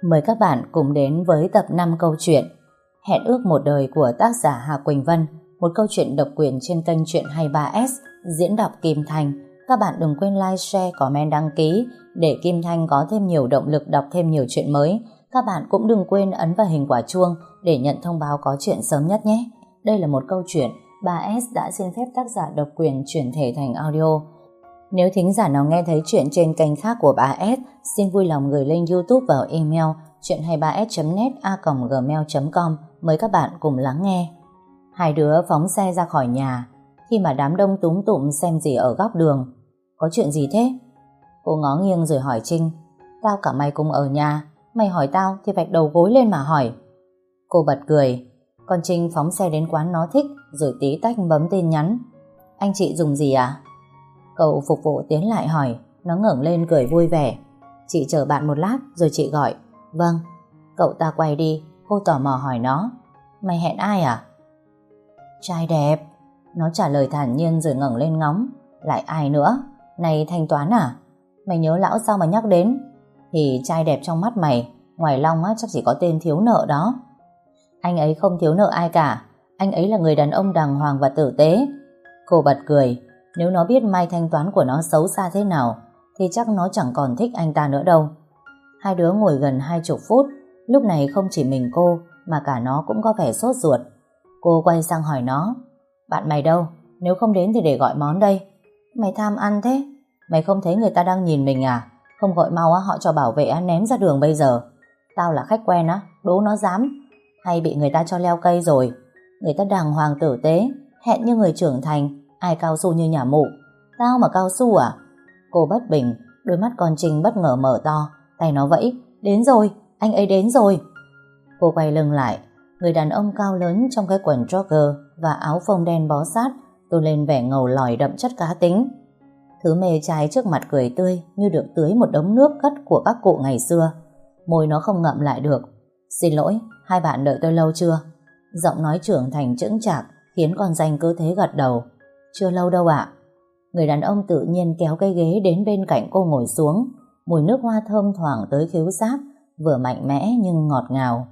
Mời các bạn cùng đến với tập 5 câu chuyện Hẹn ước một đời của tác giả Hà Quỳnh Vân, một câu chuyện độc quyền trên kênh Chuyện 23S, diễn đọc Kim Thanh. Các bạn đừng quên like, share, comment, đăng ký để Kim Thanh có thêm nhiều động lực đọc thêm nhiều chuyện mới. Các bạn cũng đừng quên ấn vào hình quả chuông để nhận thông báo có chuyện sớm nhất nhé. Đây là một câu chuyện 3S đã xin phép tác giả độc quyền chuyển thể thành audio. Nếu thính giả nào nghe thấy chuyện trên kênh khác của 3S, xin vui lòng gửi link YouTube vào email chuyện23s.net@gmail.com. Mời các bạn cùng lắng nghe. Hai đứa phóng xe ra khỏi nhà khi mà đám đông túm tụm xem gì ở góc đường. Có chuyện gì thế? Cô ngó nghiêng rồi hỏi Trinh. Tao cả mày cùng ở nhà, mày hỏi tao thì vạch đầu gối lên mà hỏi. Cô bật cười. Con Trinh phóng xe đến quán nó thích rồi tí tách bấm tin nhắn. Anh chị dùng gì à? Cậu phục vụ tiến lại hỏi. Nó ngẩng lên cười vui vẻ. Chị chờ bạn một lát rồi chị gọi. Vâng. Cậu ta quay đi. Cô tò mò hỏi nó. Mày hẹn ai à? Trai đẹp. Nó trả lời thản nhiên rồi ngẩng lên ngóng. Lại ai nữa? Này thanh toán à? Mày nhớ lão sao mà nhắc đến? Thì trai đẹp trong mắt mày, ngoài Long á, chắc chỉ có tên thiếu nợ đó. Anh ấy không thiếu nợ ai cả. Anh ấy là người đàn ông đàng hoàng và tử tế. Cô bật cười. Nếu nó biết Mai thanh toán của nó xấu xa thế nào thì chắc nó chẳng còn thích anh ta nữa đâu. Hai đứa ngồi gần 20 phút. Lúc này không chỉ mình cô mà cả nó cũng có vẻ sốt ruột. Cô quay sang hỏi nó. Bạn mày đâu? Nếu không đến thì để gọi món đây. Mày tham ăn thế? Mày không thấy người ta đang nhìn mình à? Không gọi mau á, họ cho bảo vệ ném ra đường bây giờ. Tao là khách quen á, đố nó dám. Hay bị người ta cho leo cây rồi. Người ta đàng hoàng tử tế, hẹn như người trưởng thành, ai cao su như nhà mụ. Tao mà cao su à? Cô bất bình, đôi mắt con Trinh bất ngờ mở to, tay nó vẫy. Đến rồi, anh ấy đến rồi. Cô quay lưng lại. Người đàn ông cao lớn trong cái quần jogger và áo phông đen bó sát tôn lên vẻ ngầu lòi đậm chất cá tính. Thứ mê trai trước mặt cười tươi như được tưới một đống nước cất của các cụ ngày xưa. Môi nó không ngậm lại được. Xin lỗi, hai bạn đợi tôi lâu chưa? Giọng nói trưởng thành chững chạc khiến con danh cứ thế gật đầu. Chưa lâu đâu ạ. Người đàn ông tự nhiên kéo cái ghế đến bên cạnh cô ngồi xuống. Mùi nước hoa thơm thoảng tới khứu giác, vừa mạnh mẽ nhưng ngọt ngào.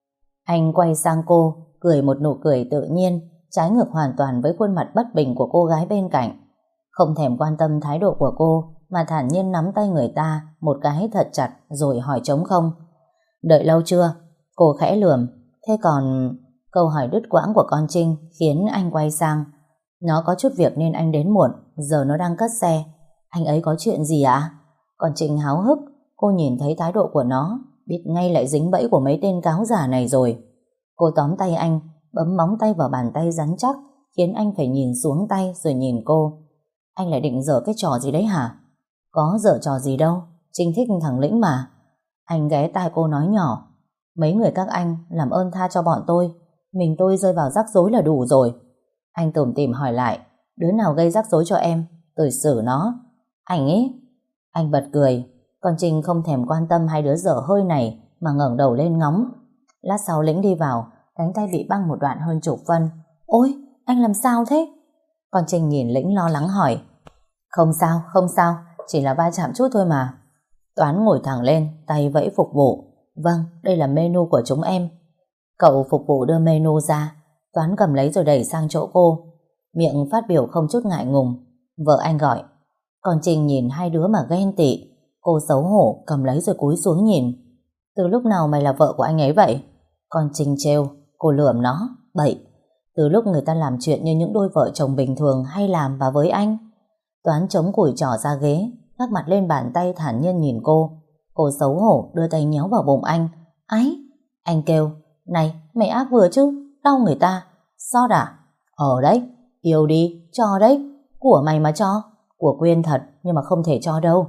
Anh quay sang cô, cười một nụ cười tự nhiên, trái ngược hoàn toàn với khuôn mặt bất bình của cô gái bên cạnh. Không thèm quan tâm thái độ của cô mà thản nhiên nắm tay người ta một cái thật chặt rồi hỏi trống không. Đợi lâu chưa? Cô khẽ lườm. Thế còn... Câu hỏi đứt quãng của con Trinh khiến anh quay sang. Nó có chút việc nên anh đến muộn, giờ nó đang cất xe. Anh ấy có chuyện gì ạ? Con Trinh háo hức. Cô nhìn thấy thái độ của nó, biết ngay lại dính bẫy của mấy tên cáo giả này rồi. Cô tóm tay anh, bấm móng tay vào bàn tay rắn chắc, khiến anh phải nhìn xuống tay rồi nhìn cô. Anh lại định giở cái trò gì đấy hả? Có giở trò gì đâu, Trinh thích thằng Lĩnh mà. Anh ghé tai cô nói nhỏ. Mấy người các anh làm ơn tha cho bọn tôi. Mình tôi rơi vào rắc rối là đủ rồi. Anh tủm tỉm hỏi lại. Đứa nào gây rắc rối cho em? Tôi xử nó. Anh ấy? Anh bật cười. Còn Trinh không thèm quan tâm hai đứa dở hơi này mà ngẩng đầu lên ngóng. Lát sau Lĩnh đi vào, cánh tay bị băng một đoạn hơn chục phân. Ôi, anh làm sao thế? Con Trinh nhìn Lĩnh lo lắng hỏi. Không sao, không sao, chỉ là va chạm chút thôi mà. Toán ngồi thẳng lên, tay vẫy phục vụ. Vâng, đây là menu của chúng em. Cậu phục vụ đưa menu ra. Toán cầm lấy rồi đẩy sang chỗ cô. Miệng phát biểu không chút ngại ngùng. Vợ anh gọi. Còn Trinh nhìn hai đứa mà ghen tị. Cô xấu hổ cầm lấy rồi cúi xuống nhìn. Từ lúc nào mày là vợ của anh ấy vậy? Con Trinh trêu. Cô lườm nó. Bậy. Từ lúc người ta làm chuyện như những đôi vợ chồng bình thường hay làm và với anh. Toán chống cùi trỏ ra ghế, gác mặt lên bàn tay thản nhiên nhìn cô. Cô xấu hổ đưa tay nhéo vào bụng anh. Ái! Anh kêu. Này, mày ác vừa chứ? Đau người ta. Xót à? Ở đấy, yêu đi, cho đấy. Của mày mà cho. Của Quyên thật, nhưng mà không thể cho đâu.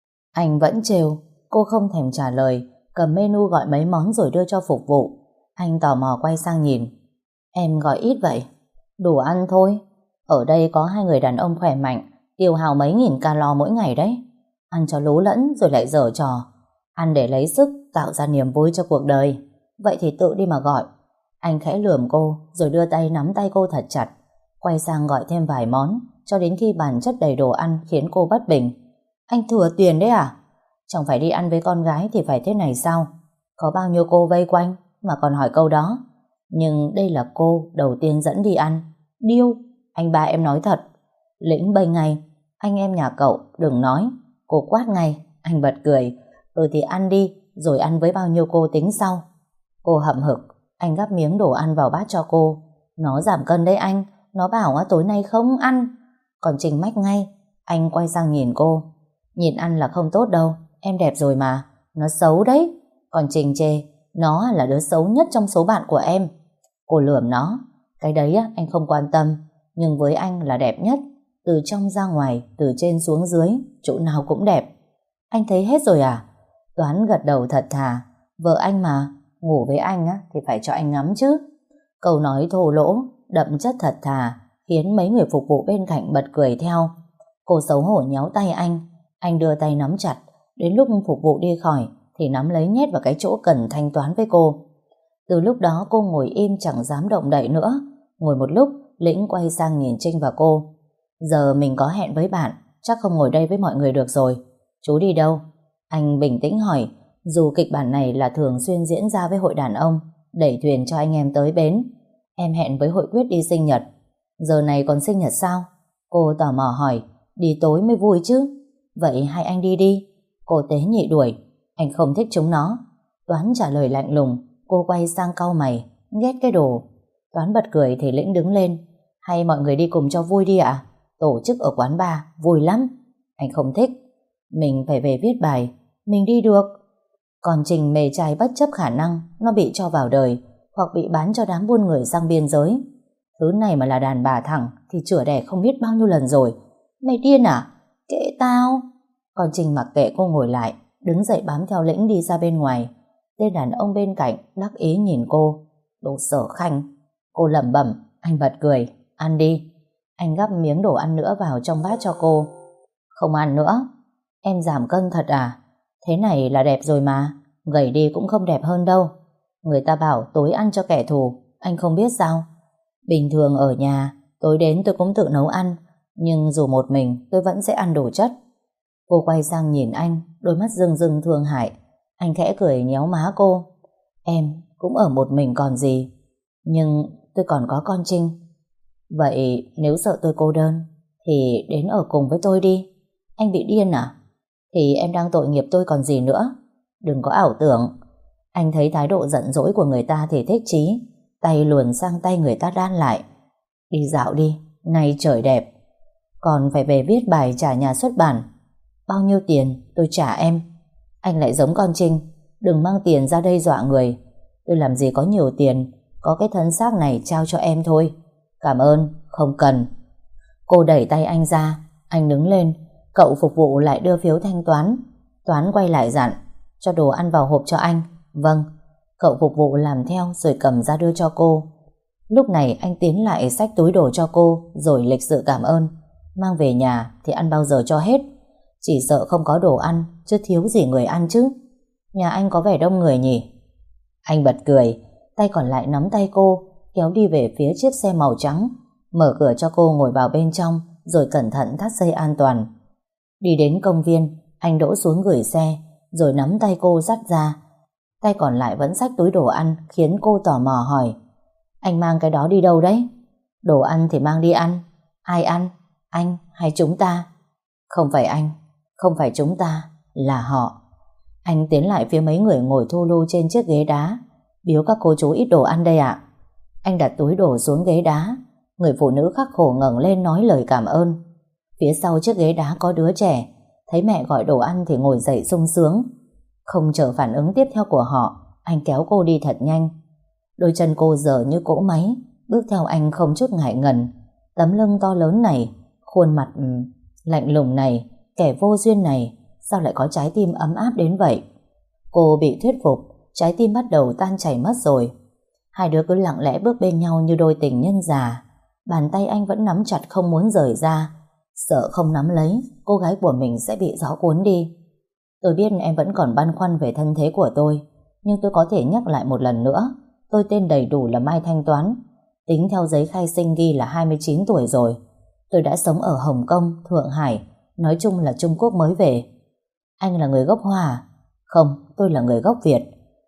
Anh vẫn trêu. Cô không thèm trả lời, cầm menu gọi mấy món rồi đưa cho phục vụ. Anh tò mò quay sang nhìn. Em gọi ít vậy? Đủ ăn thôi. Ở đây có hai người đàn ông khỏe mạnh, tiêu hao mấy nghìn calo mỗi ngày đấy. Ăn cho lố lẫn rồi lại dở trò. Ăn để lấy sức, tạo ra niềm vui cho cuộc đời. Vậy thì tự đi mà gọi. Anh khẽ lườm cô rồi đưa tay nắm tay cô thật chặt. Quay sang gọi thêm vài món cho đến khi bàn chất đầy đồ ăn khiến cô bất bình. Anh thừa tiền đấy à? Chẳng phải đi ăn với con gái thì phải thế này sao? Có bao nhiêu cô vây quanh mà còn hỏi câu đó. Nhưng đây là cô đầu tiên dẫn đi ăn. Điêu, anh ba em nói thật. Lĩnh bênh ngay. Anh em nhà cậu đừng nói. Cô quát ngay. Anh bật cười. Thì ăn đi, rồi ăn với bao nhiêu cô tính sau. Cô hậm hực. Anh gắp miếng đồ ăn vào bát cho cô. Nó giảm cân đấy anh. Nó bảo tối nay không ăn. Còn Trinh mách ngay. Anh quay sang nhìn cô. Nhìn ăn là không tốt đâu. Em đẹp rồi mà. Nó xấu đấy. Còn Trinh chê. Nó là đứa xấu nhất trong số bạn của em. Cô lườm nó. Cái đấy anh không quan tâm. Nhưng với anh là đẹp nhất. Từ trong ra ngoài, từ trên xuống dưới, chỗ nào cũng đẹp. Anh thấy hết rồi à? Toán gật đầu thật thà. Vợ anh mà, ngủ với anh thì phải cho anh ngắm chứ. Câu nói thô lỗ, đậm chất thật thà, khiến mấy người phục vụ bên cạnh bật cười theo. Cô xấu hổ nhéo tay anh đưa tay nắm chặt. Đến lúc phục vụ đi khỏi thì nắm lấy nhét vào cái chỗ cần thanh toán với cô. Từ lúc đó cô ngồi im chẳng dám động đậy nữa. Ngồi một lúc, Lĩnh quay sang nhìn Trinh và cô. Giờ mình có hẹn với bạn, chắc không ngồi đây với mọi người được rồi. Chú đi đâu? Anh bình tĩnh hỏi. Dù kịch bản này là thường xuyên diễn ra với hội đàn ông, đẩy thuyền cho anh em tới bến. Em hẹn với hội Quyết đi sinh nhật. Giờ này còn sinh nhật sao? Cô tò mò hỏi. Đi tối mới vui chứ. Vậy hai anh đi đi. Cô tế nhị đuổi. Anh không thích chúng nó. Toán trả lời lạnh lùng. Cô quay sang cau mày. Ghét cái đồ. Toán bật cười thì Lĩnh đứng lên. Hay mọi người đi cùng cho vui đi ạ? Tổ chức ở quán bar vui lắm. Anh không thích. Mình phải về viết bài. Mình đi được. Còn Trình mề chài bất chấp khả năng nó bị cho vào đời hoặc bị bán cho đám buôn người sang biên giới. Thứ này mà là đàn bà thẳng thì chửa đẻ không biết bao nhiêu lần rồi. Mày điên à? Kệ tao. Còn Trình mặc kệ cô ngồi lại, đứng dậy bám theo Lĩnh đi ra bên ngoài. Tên đàn ông bên cạnh đắc ý nhìn cô. Đồ sở khanh. Cô lẩm bẩm. Anh bật cười. Ăn đi. Anh gắp miếng đồ ăn nữa vào trong bát cho cô. Không ăn nữa. Em giảm cân thật à? Thế này là đẹp rồi mà. Gầy đi cũng không đẹp hơn đâu. Người ta bảo tối ăn cho kẻ thù. Anh không biết sao? Bình thường ở nhà, tối đến tôi cũng tự nấu ăn. Nhưng dù một mình tôi vẫn sẽ ăn đồ chất. Cô quay sang nhìn anh, đôi mắt rưng rưng thương hại. Anh khẽ cười nhéo má cô. Em cũng ở một mình còn gì. Nhưng tôi còn có con Trinh. Vậy nếu sợ tôi cô đơn thì đến ở cùng với tôi đi. Anh bị điên à? Thì em đang tội nghiệp tôi còn gì nữa. Đừng có ảo tưởng. Anh thấy thái độ giận dỗi của người ta thì thích chí. Tay luồn sang tay người ta đan lại. Đi dạo đi, nay trời đẹp. Còn phải về viết bài trả nhà xuất bản. Bao nhiêu tiền tôi trả em. Anh lại giống con Trinh. Đừng mang tiền ra đây dọa người. Tôi làm gì có nhiều tiền. Có cái thân xác này trao cho em thôi. Cảm ơn, không cần. Cô đẩy tay anh ra. Anh đứng lên. Cậu phục vụ lại đưa phiếu thanh toán. Toán quay lại dặn. Cho đồ ăn vào hộp cho anh. Vâng. Cậu phục vụ làm theo rồi cầm ra đưa cho cô. Lúc này anh tiến lại xách túi đồ cho cô rồi lịch sự cảm ơn. Mang về nhà thì ăn bao giờ cho hết. Chỉ sợ không có đồ ăn chứ thiếu gì người ăn chứ. Nhà anh có vẻ đông người nhỉ? Anh bật cười. Tay còn lại nắm tay cô kéo đi về phía chiếc xe màu trắng. Mở cửa cho cô ngồi vào bên trong rồi cẩn thận thắt dây an toàn. Đi đến công viên, anh đỗ xuống gửi xe rồi nắm tay cô dắt ra. Tay còn lại vẫn xách túi đồ ăn khiến cô tò mò hỏi. Anh mang cái đó đi đâu đấy? Đồ ăn thì mang đi ăn. Ai ăn? Anh hay chúng ta? Không phải anh, không phải chúng ta, là họ. Anh tiến lại phía mấy người ngồi thu lu trên chiếc ghế đá. Biếu các cô chú ít đồ ăn đây ạ. Anh đặt túi đồ xuống ghế đá. Người phụ nữ khắc khổ ngẩng lên nói lời cảm ơn. Phía sau chiếc ghế đá có đứa trẻ. Thấy mẹ gọi đồ ăn thì ngồi dậy sung sướng. Không chờ phản ứng tiếp theo của họ, anh kéo cô đi thật nhanh. Đôi chân cô dở như cỗ máy, bước theo anh không chút ngại ngần. Tấm lưng to lớn này, khuôn mặt lạnh lùng này, kẻ vô duyên này, sao lại có trái tim ấm áp đến vậy? Cô bị thuyết phục, trái tim bắt đầu tan chảy mất rồi. Hai đứa cứ lặng lẽ bước bên nhau như đôi tình nhân già. Bàn tay anh vẫn nắm chặt không muốn rời ra. Sợ không nắm lấy, cô gái của mình sẽ bị gió cuốn đi. Tôi biết em vẫn còn băn khoăn về thân thế của tôi, nhưng tôi có thể nhắc lại một lần nữa. Tôi tên đầy đủ là Mai Thanh Toán. Tính theo giấy khai sinh ghi là 29 tuổi rồi. Tôi đã sống ở Hồng Kông, Thượng Hải, nói chung là Trung Quốc mới về. Anh là người gốc Hoa à? Không, tôi là người gốc Việt.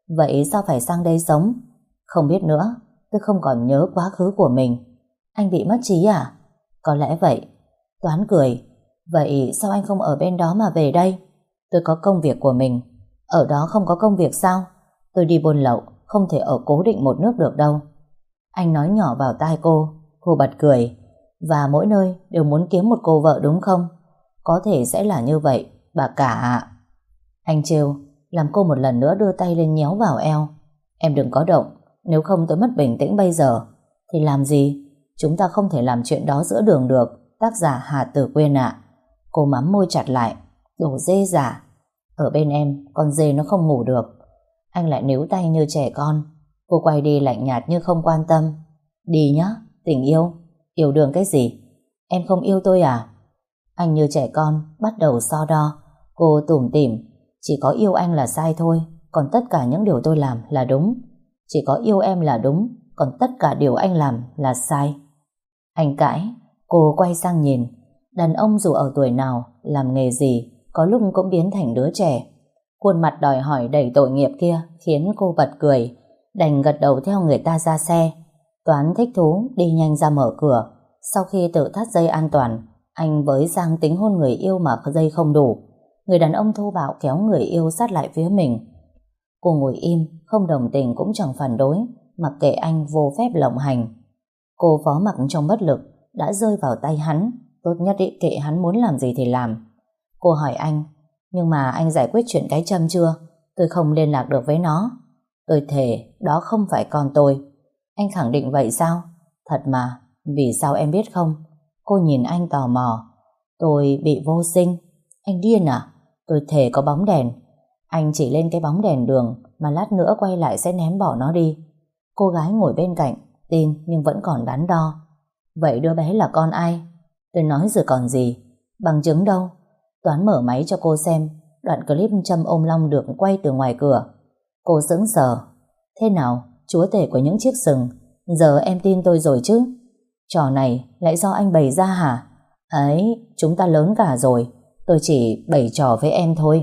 Vậy sao phải sang đây sống? Không biết nữa, tôi không còn nhớ quá khứ của mình. Anh bị mất trí à? Có lẽ vậy. Toán cười. Vậy sao anh không ở bên đó mà về đây? Tôi có công việc của mình. Ở đó không có công việc sao? Tôi đi buôn lậu, không thể ở cố định một nước được đâu. Anh nói nhỏ vào tai cô bật cười. Và mỗi nơi đều muốn kiếm một cô vợ đúng không? Có thể sẽ là như vậy, bà cả ạ. Anh trêu, làm cô một lần nữa đưa tay lên nhéo vào eo. Em đừng có động, nếu không tôi mất bình tĩnh bây giờ. Thì làm gì? Chúng ta không thể làm chuyện đó giữa đường được. Tác giả Hà Tử Quyên ạ. Cô mắm môi chặt lại. Đồ dê giả. Ở bên em, con dê nó không ngủ được. Anh lại níu tay như trẻ con. Cô quay đi lạnh nhạt như không quan tâm. Đi nhá, tình yêu. Yêu đương cái gì? Em không yêu tôi à? Anh như trẻ con, bắt đầu so đo. Cô tủm tỉm. Chỉ có yêu anh là sai thôi, còn tất cả những điều tôi làm là đúng. Chỉ có yêu em là đúng, còn tất cả điều anh làm là sai. Anh cãi. Cô quay sang nhìn. Đàn ông dù ở tuổi nào, làm nghề gì, có lúc cũng biến thành đứa trẻ. Khuôn mặt đòi hỏi đầy tội nghiệp kia khiến cô bật cười, đành gật đầu theo người ta ra xe. Toán thích thú đi nhanh ra mở cửa. Sau khi tự thắt dây an toàn, anh với sang tính hôn người yêu mà dây không đủ. Người đàn ông thô bạo kéo người yêu sát lại phía mình. Cô ngồi im, không đồng tình cũng chẳng phản đối, mặc kệ anh vô phép lộng hành. Cô phó mặc trong bất lực, đã rơi vào tay hắn. Tốt nhất ý, kệ hắn muốn làm gì thì làm. Cô hỏi anh, nhưng mà anh giải quyết chuyện cái châm chưa? Tôi không liên lạc được với nó. Tôi thề, đó không phải con tôi. Anh khẳng định vậy sao? Thật mà, vì sao em biết không? Cô nhìn anh tò mò. Tôi bị vô sinh. Anh điên à? Tôi thề có bóng đèn. Anh chỉ lên cái bóng đèn đường mà lát nữa quay lại sẽ ném bỏ nó đi. Cô gái ngồi bên cạnh tin nhưng vẫn còn đắn đo. Vậy đứa bé là con ai? Tôi nói rồi còn gì. Bằng chứng đâu? Toán mở máy cho cô xem đoạn clip châm ôm long được quay từ ngoài cửa. Cô sững sờ. Thế nào? Chúa tể của những chiếc sừng. Giờ em tin tôi rồi chứ? Trò này lại do anh bày ra hả? Ấy, chúng ta lớn cả rồi. Tôi chỉ bày trò với em thôi.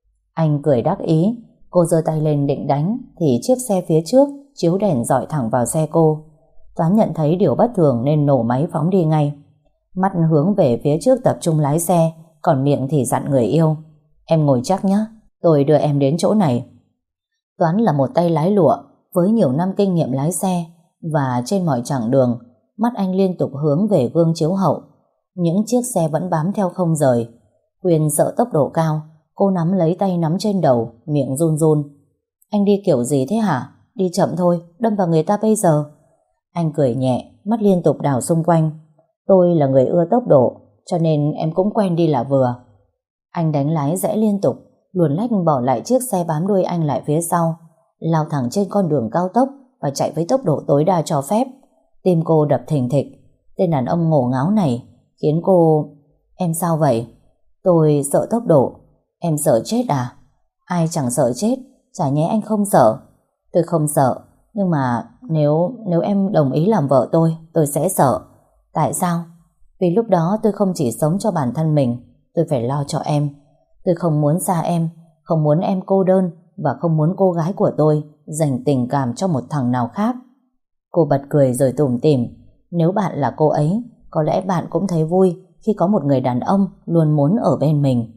Anh cười đắc ý. Cô giơ tay lên định đánh thì chiếc xe phía trước chiếu đèn dọi thẳng vào xe cô. Toán nhận thấy điều bất thường nên nổ máy phóng đi ngay. Mắt hướng về phía trước tập trung lái xe, còn miệng thì dặn người yêu. Em ngồi chắc nhé, tôi đưa em đến chỗ này. Toán là một tay lái lụa với nhiều năm kinh nghiệm lái xe, và trên mọi chặng đường mắt anh liên tục hướng về gương chiếu hậu. Những chiếc xe vẫn bám theo không rời. Huyền sợ tốc độ cao. Cô nắm lấy tay nắm trên đầu, miệng run run. Anh đi kiểu gì thế hả? Đi chậm thôi, đâm vào người ta bây giờ. Anh cười nhẹ, mắt liên tục đảo xung quanh. Tôi là người ưa tốc độ, cho nên em cũng quen đi là vừa. Anh đánh lái rẽ liên tục, luồn lách bỏ lại chiếc xe bám đuôi anh lại phía sau, lao thẳng trên con đường cao tốc và chạy với tốc độ tối đa cho phép. Tim cô đập thình thịch. Tên đàn ông ngổ ngáo này khiến cô... Em sao vậy? Tôi sợ tốc độ. Em sợ chết à? Ai chẳng sợ chết, chả nhẽ anh không sợ. Tôi không sợ, nhưng mà nếu em đồng ý làm vợ tôi sẽ sợ. Tại sao? Vì lúc đó tôi không chỉ sống cho bản thân mình, tôi phải lo cho em. Tôi không muốn xa em, không muốn em cô đơn, và không muốn cô gái của tôi dành tình cảm cho một thằng nào khác. Cô bật cười rồi tủm tỉm. Nếu bạn là cô ấy, có lẽ bạn cũng thấy vui khi có một người đàn ông luôn muốn ở bên mình.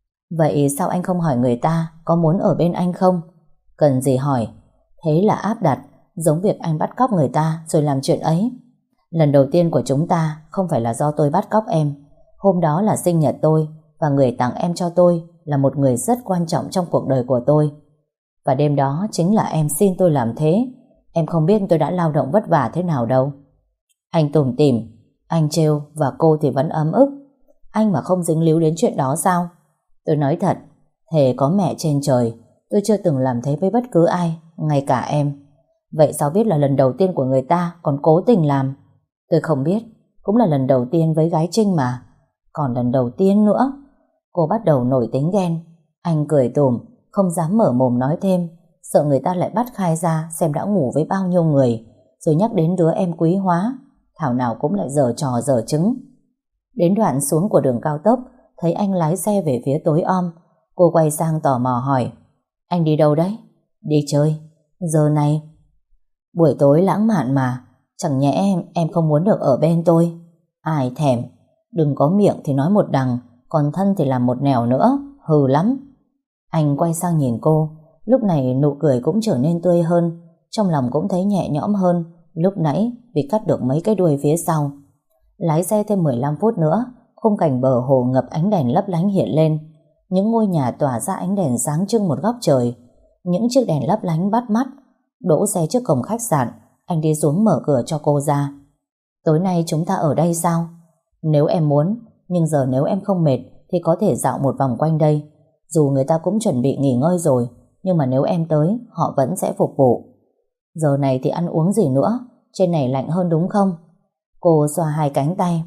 Vậy sao anh không hỏi người ta có muốn ở bên anh không? Cần gì hỏi. Thế là áp đặt, giống việc anh bắt cóc người ta rồi làm chuyện ấy. Lần đầu tiên của chúng ta không phải là do tôi bắt cóc em. Hôm đó là sinh nhật tôi, và người tặng em cho tôi là một người rất quan trọng trong cuộc đời của tôi. Và đêm đó chính là em xin tôi làm thế. Em không biết tôi đã lao động vất vả thế nào đâu. Anh tủm tỉm. Anh trêu và cô thì vẫn ấm ức. Anh mà không dính líu đến chuyện đó sao? Tôi nói thật, thề có mẹ trên trời, tôi chưa từng làm thế với bất cứ ai, ngay cả em. Vậy sao biết là lần đầu tiên của người ta còn cố tình làm? Tôi không biết, cũng là lần đầu tiên với gái Trinh mà. Còn lần đầu tiên nữa. Cô bắt đầu nổi tính ghen. Anh cười tủm, không dám mở mồm nói thêm, sợ người ta lại bắt khai ra xem đã ngủ với bao nhiêu người, rồi nhắc đến đứa em quý hóa, thảo nào cũng lại giở trò giở trứng. Đến đoạn xuống của đường cao tốc, thấy anh lái xe về phía tối om. Cô quay sang tò mò hỏi, anh đi đâu đấy? Đi chơi? Giờ này? Buổi tối lãng mạn mà. Chẳng nhẽ em không muốn được ở bên tôi? Ai thèm. Đừng có miệng thì nói một đằng, còn thân thì làm một nẻo nữa. Hừ lắm. Anh quay sang nhìn cô. Lúc này nụ cười cũng trở nên tươi hơn, trong lòng cũng thấy nhẹ nhõm hơn lúc nãy vì cắt được mấy cái đuôi phía sau. Lái xe thêm 15 phút nữa, khung cảnh bờ hồ ngập ánh đèn lấp lánh hiện lên. Những ngôi nhà tỏa ra ánh đèn sáng trưng một góc trời. Những chiếc đèn lấp lánh bắt mắt. Đỗ xe trước cổng khách sạn, anh đi xuống mở cửa cho cô ra. Tối nay chúng ta ở đây sao? Nếu em muốn, nhưng giờ nếu em không mệt thì có thể dạo một vòng quanh đây. Dù người ta cũng chuẩn bị nghỉ ngơi rồi, nhưng mà nếu em tới, họ vẫn sẽ phục vụ. Giờ này thì ăn uống gì nữa? Trên này lạnh hơn đúng không? Cô xoa hai cánh tay.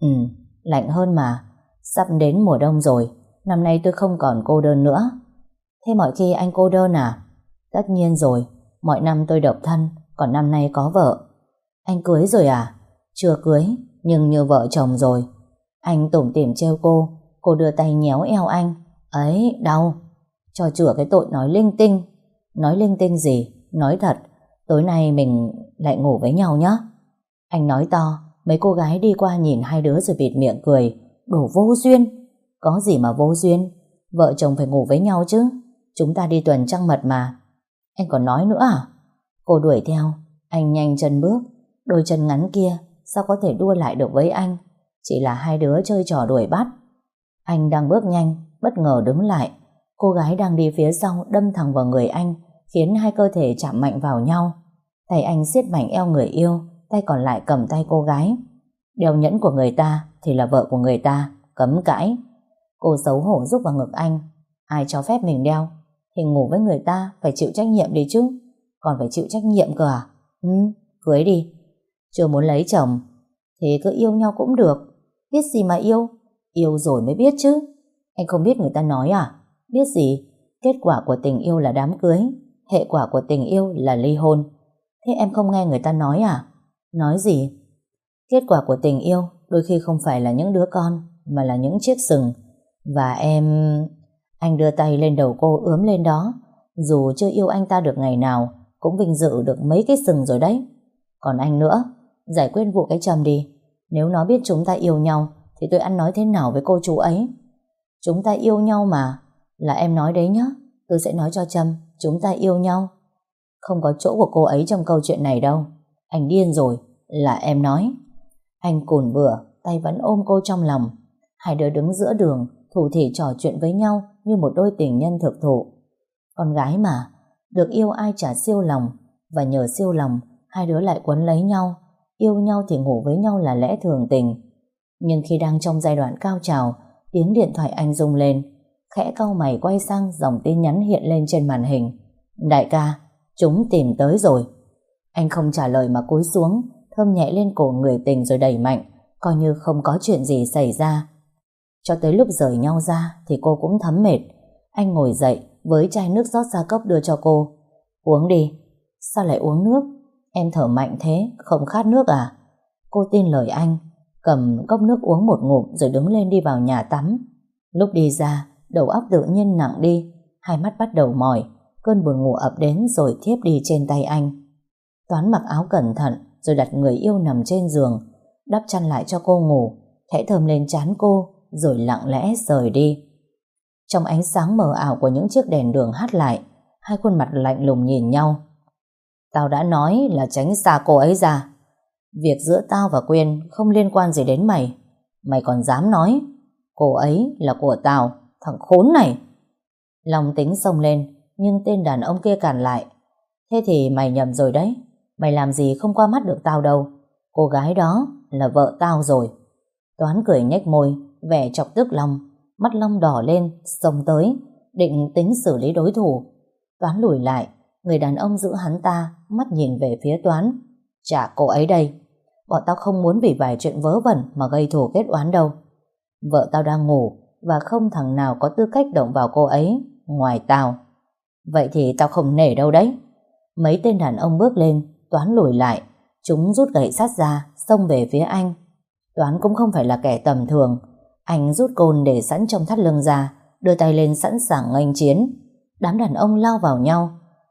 Lạnh hơn mà. Sắp đến mùa đông rồi, năm nay tôi không còn cô đơn nữa. Thế mọi khi anh cô đơn à? Tất nhiên rồi, mọi năm tôi độc thân, còn năm nay có vợ. Anh cưới rồi à? Chưa cưới, nhưng như vợ chồng rồi. Anh tủm tỉm trêu cô đưa tay nhéo eo anh. Ấy, đau. Cho chữa cái tội nói linh tinh. Nói linh tinh gì? Nói thật, tối nay mình lại ngủ với nhau nhé. Anh nói to, mấy cô gái đi qua nhìn hai đứa rồi bịt miệng cười. Đồ vô duyên. Có gì mà vô duyên? Vợ chồng phải ngủ với nhau chứ. Chúng ta đi tuần trăng mật mà. Anh còn nói nữa à? Cô đuổi theo. Anh nhanh chân bước. Đôi chân ngắn kia sao có thể đua lại được với anh? Chỉ là hai đứa chơi trò đuổi bắt. Anh đang bước nhanh, bất ngờ đứng lại. Cô gái đang đi phía sau đâm thẳng vào người anh, khiến hai cơ thể chạm mạnh vào nhau. Tay anh siết mạnh eo người yêu, tay còn lại cầm tay cô gái. Đeo nhẫn của người ta thì là vợ của người ta, cấm cãi. Cô xấu hổ rúc vào ngực anh. Ai cho phép mình đeo? Thì ngủ với người ta phải chịu trách nhiệm đi chứ. Còn phải chịu trách nhiệm cơ à? Cưới đi. Chưa muốn lấy chồng thì cứ yêu nhau cũng được. Biết gì mà yêu? Yêu rồi mới biết chứ. Anh không biết người ta nói à? Biết gì? Kết quả của tình yêu là đám cưới, hệ quả của tình yêu là ly hôn. Thế em không nghe người ta nói à? Nói gì? Kết quả của tình yêu đôi khi không phải là những đứa con, mà là những chiếc sừng. Và em... Anh đưa tay lên đầu cô ướm lên đó. Dù chưa yêu anh ta được ngày nào, cũng vinh dự được mấy cái sừng rồi đấy. Còn anh nữa, giải quyết vụ cái Trầm đi. Nếu nó biết chúng ta yêu nhau thì tôi ăn nói thế nào với cô chú ấy? Chúng ta yêu nhau mà. Là em nói đấy nhá. Tôi sẽ nói cho Trâm chúng ta yêu nhau. Không có chỗ của cô ấy trong câu chuyện này đâu. Anh điên rồi. Là em nói. Anh cùn bừa, tay vẫn ôm cô trong lòng. Hai đứa đứng giữa đường, thủ thỉ trò chuyện với nhau như một đôi tình nhân thực thụ. Con gái mà, được yêu ai chả siêu lòng. Và nhờ siêu lòng, hai đứa lại quấn lấy nhau. Yêu nhau thì ngủ với nhau là lẽ thường tình. Nhưng khi đang trong giai đoạn cao trào, tiếng điện thoại anh rung lên. Khẽ cau mày quay sang, dòng tin nhắn hiện lên trên màn hình. Đại ca, chúng tìm tới rồi. Anh không trả lời mà cúi xuống, thơm nhẹ lên cổ người tình rồi đẩy mạnh, coi như không có chuyện gì xảy ra. Cho tới lúc rời nhau ra thì cô cũng thấm mệt. Anh ngồi dậy với chai nước rót ra cốc đưa cho cô. Uống đi. Sao lại uống nước? Em thở mạnh thế, không khát nước à? Cô tin lời anh, cầm cốc nước uống một ngụm rồi đứng lên đi vào nhà tắm. Lúc đi ra, đầu óc tự nhiên nặng đi, hai mắt bắt đầu mỏi, cơn buồn ngủ ập đến rồi thiếp đi trên tay anh. Toán mặc áo cẩn thận rồi đặt người yêu nằm trên giường, đắp chăn lại cho cô ngủ, khẽ thơm lên trán cô rồi lặng lẽ rời đi. Trong ánh sáng mờ ảo của những chiếc đèn đường hắt lại, hai khuôn mặt lạnh lùng nhìn nhau. Tao đã nói là tránh xa cô ấy ra. Việc giữa tao và Quyên không liên quan gì đến mày. Mày còn dám nói cô ấy là của tao, thằng khốn này. Long tính xông lên, nhưng tên đàn ông kia cản lại. Thế thì mày nhầm rồi đấy. Mày làm gì không qua mắt được tao đâu. Cô gái đó là vợ tao rồi. Toán cười nhếch môi, vẻ chọc tức Long. Mắt Long đỏ lên, xông tới, định tính xử lý đối thủ. Toán lùi lại, người đàn ông giữ hắn ta, mắt nhìn về phía Toán. Trả cô ấy đây. Bọn tao không muốn vì vài chuyện vớ vẩn mà gây thù kết oán đâu. Vợ tao đang ngủ và không thằng nào có tư cách động vào cô ấy ngoài tao. Vậy thì tao không nể đâu đấy. Mấy tên đàn ông bước lên, Toán lùi lại. Chúng rút gậy sắt ra, xông về phía anh. Toán cũng không phải là kẻ tầm thường. Anh rút côn để sẵn trong thắt lưng ra, đưa tay lên sẵn sàng nghênh chiến. Đám đàn ông lao vào nhau.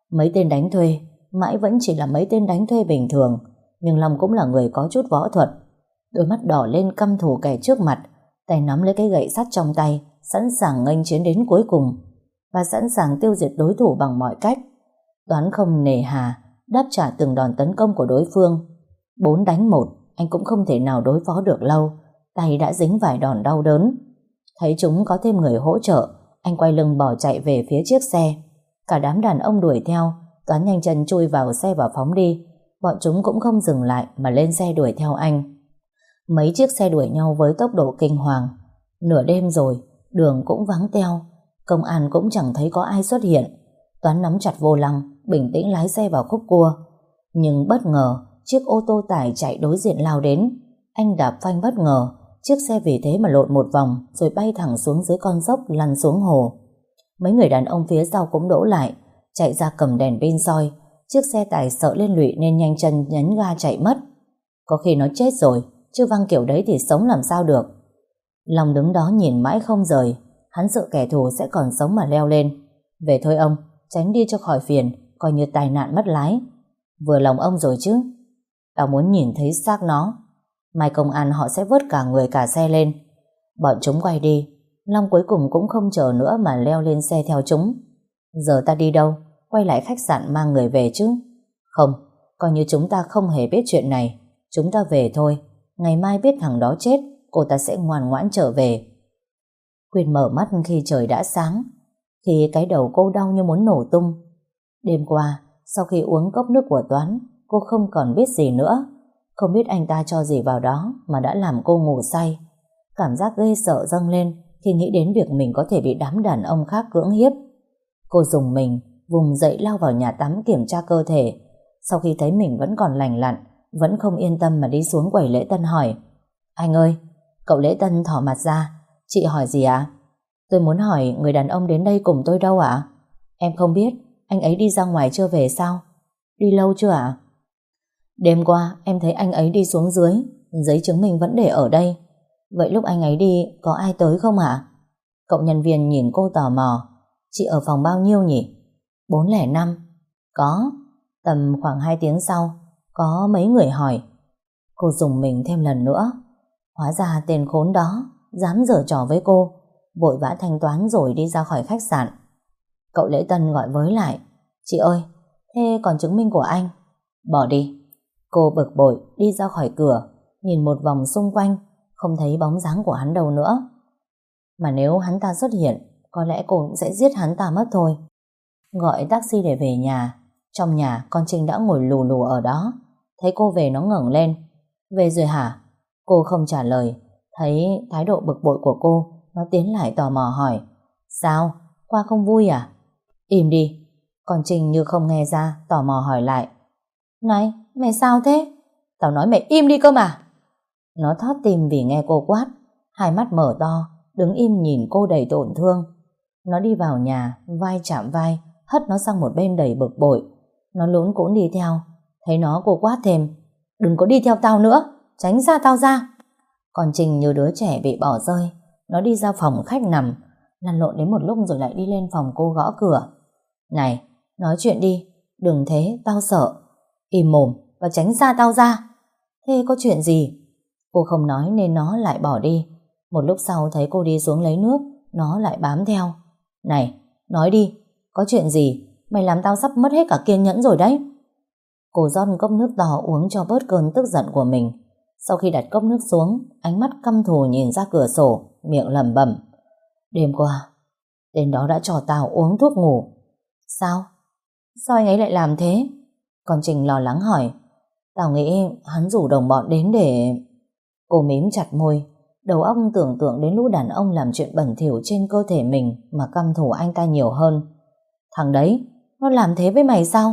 Mấy tên đánh thuê mãi vẫn chỉ là mấy tên đánh thuê bình thường, nhưng Long cũng là người có chút võ thuật. Đôi mắt đỏ lên căm thù kẻ trước mặt, tay nắm lấy cái gậy sắt trong tay, sẵn sàng nghênh chiến đến cuối cùng, và sẵn sàng tiêu diệt đối thủ bằng mọi cách. Toán không nề hà đáp trả từng đòn tấn công của đối phương. 4 đánh 1, anh cũng không thể nào đối phó được lâu, tay đã dính vài đòn đau đớn. Thấy chúng có thêm người hỗ trợ, anh quay lưng bỏ chạy về phía chiếc xe. Cả đám đàn ông đuổi theo. Toán nhanh chân chui vào xe và phóng đi. Bọn chúng cũng không dừng lại mà lên xe đuổi theo anh. Mấy chiếc xe đuổi nhau với tốc độ kinh hoàng. Nửa đêm rồi, đường cũng vắng teo, công an cũng chẳng thấy có ai xuất hiện. Toán nắm chặt vô lăng, bình tĩnh lái xe vào khúc cua. Nhưng bất ngờ, chiếc ô tô tải chạy đối diện lao đến. Anh đạp phanh bất ngờ, chiếc xe vì thế mà lộn một vòng rồi bay thẳng xuống dưới con dốc lăn xuống hồ. Mấy người đàn ông phía sau cũng đổ lại, chạy ra cầm đèn pin soi. Chiếc xe tải sợ liên lụy nên nhanh chân nhấn ga chạy mất. Có khi nó chết rồi, chứ văng kiểu đấy thì sống làm sao được. Long đứng đó nhìn mãi không rời. Hắn sợ kẻ thù sẽ còn sống mà leo lên. Về thôi ông, tránh đi cho khỏi phiền, coi như tai nạn mất lái. Vừa lòng ông rồi chứ. Tao muốn nhìn thấy xác nó. Mai công an họ sẽ vớt cả người cả xe lên. Bọn chúng quay đi. Long cuối cùng cũng không chờ nữa mà leo lên xe theo chúng. Giờ ta đi đâu? Quay lại khách sạn mang người về chứ? Không, coi như chúng ta không hề biết chuyện này. Chúng ta về thôi. Ngày mai biết thằng đó chết, cô ta sẽ ngoan ngoãn trở về. Quyên mở mắt khi trời đã sáng, thì cái đầu cô đau như muốn nổ tung. Đêm qua, sau khi uống cốc nước của Toán, cô không còn biết gì nữa. Không biết anh ta cho gì vào đó mà đã làm cô ngủ say. Cảm giác ghê sợ dâng lên khi nghĩ đến việc mình có thể bị đám đàn ông khác cưỡng hiếp. Cô rùng mình, vùng dậy lao vào nhà tắm kiểm tra cơ thể. Sau khi thấy mình vẫn còn lành lặn, vẫn không yên tâm mà đi xuống quầy lễ tân hỏi: Anh ơi, cậu lễ tân thỏ mặt ra. Chị hỏi gì ạ? Tôi muốn hỏi người đàn ông đến đây cùng tôi đâu ạ? Em không biết, anh ấy đi ra ngoài chưa về sao? Đi lâu chưa ạ? Đêm qua em thấy anh ấy đi xuống dưới, giấy chứng minh vẫn để ở đây. Vậy lúc anh ấy đi có ai tới không ạ? Cậu nhân viên nhìn cô tò mò. Chị ở phòng bao nhiêu nhỉ? 405. Có. Tầm khoảng 2 tiếng sau có mấy người hỏi. Cô rùng mình thêm lần nữa. Hóa ra tên khốn đó dám giở trò với cô. Vội vã thanh toán rồi đi ra khỏi khách sạn. Cậu lễ tân gọi với lại: Chị ơi, thế còn chứng minh của anh? Bỏ đi. Cô bực bội đi ra khỏi cửa, nhìn một vòng xung quanh, không thấy bóng dáng của hắn đâu nữa. Mà nếu hắn ta xuất hiện, có lẽ cô cũng sẽ giết hắn ta mất thôi. Gọi taxi để về nhà. Trong nhà con Trinh đã ngồi lù lù ở đó. Thấy cô về nó ngẩng lên. Về rồi hả? Cô không trả lời. Thấy thái độ bực bội của cô, nó tiến lại tò mò hỏi: Sao? Qua không vui à? Im đi. Con Trinh như không nghe ra, tò mò hỏi lại: Này, mày sao thế? Tao nói mày im đi cơ mà. Nó thót tim vì nghe cô quát. Hai mắt mở to, đứng im nhìn cô đầy tổn thương. Nó đi vào nhà, vai chạm vai, hất nó sang một bên đầy bực bội. Nó lún cũng đi theo. Thấy nó cô quát thêm: Đừng có đi theo tao nữa, tránh ra tao ra. Còn Trình như đứa trẻ bị bỏ rơi. Nó đi ra phòng khách nằm, lăn lộn đến một lúc rồi lại đi lên phòng cô gõ cửa. Này, nói chuyện đi, đừng thế, tao sợ. Im mồm và tránh xa tao ra. Thế có chuyện gì? Cô không nói nên nó lại bỏ đi. Một lúc sau thấy cô đi xuống lấy nước, nó lại bám theo. Này, nói đi, có chuyện gì? Mày làm tao sắp mất hết cả kiên nhẫn rồi đấy. Cô rót cốc nước to uống cho bớt cơn tức giận của mình. Sau khi đặt cốc nước xuống, ánh mắt căm thù nhìn ra cửa sổ, miệng lẩm bẩm: Đêm qua, tên đó đã cho tao uống thuốc ngủ. Sao? Sao anh ấy lại làm thế? Còn Trình lo lắng hỏi. Tao nghĩ hắn rủ đồng bọn đến để... Cô mím chặt môi, đầu óc tưởng tượng đến lũ đàn ông làm chuyện bẩn thỉu trên cơ thể mình mà căm thù anh ta nhiều hơn. Thằng đấy, nó làm thế với mày sao?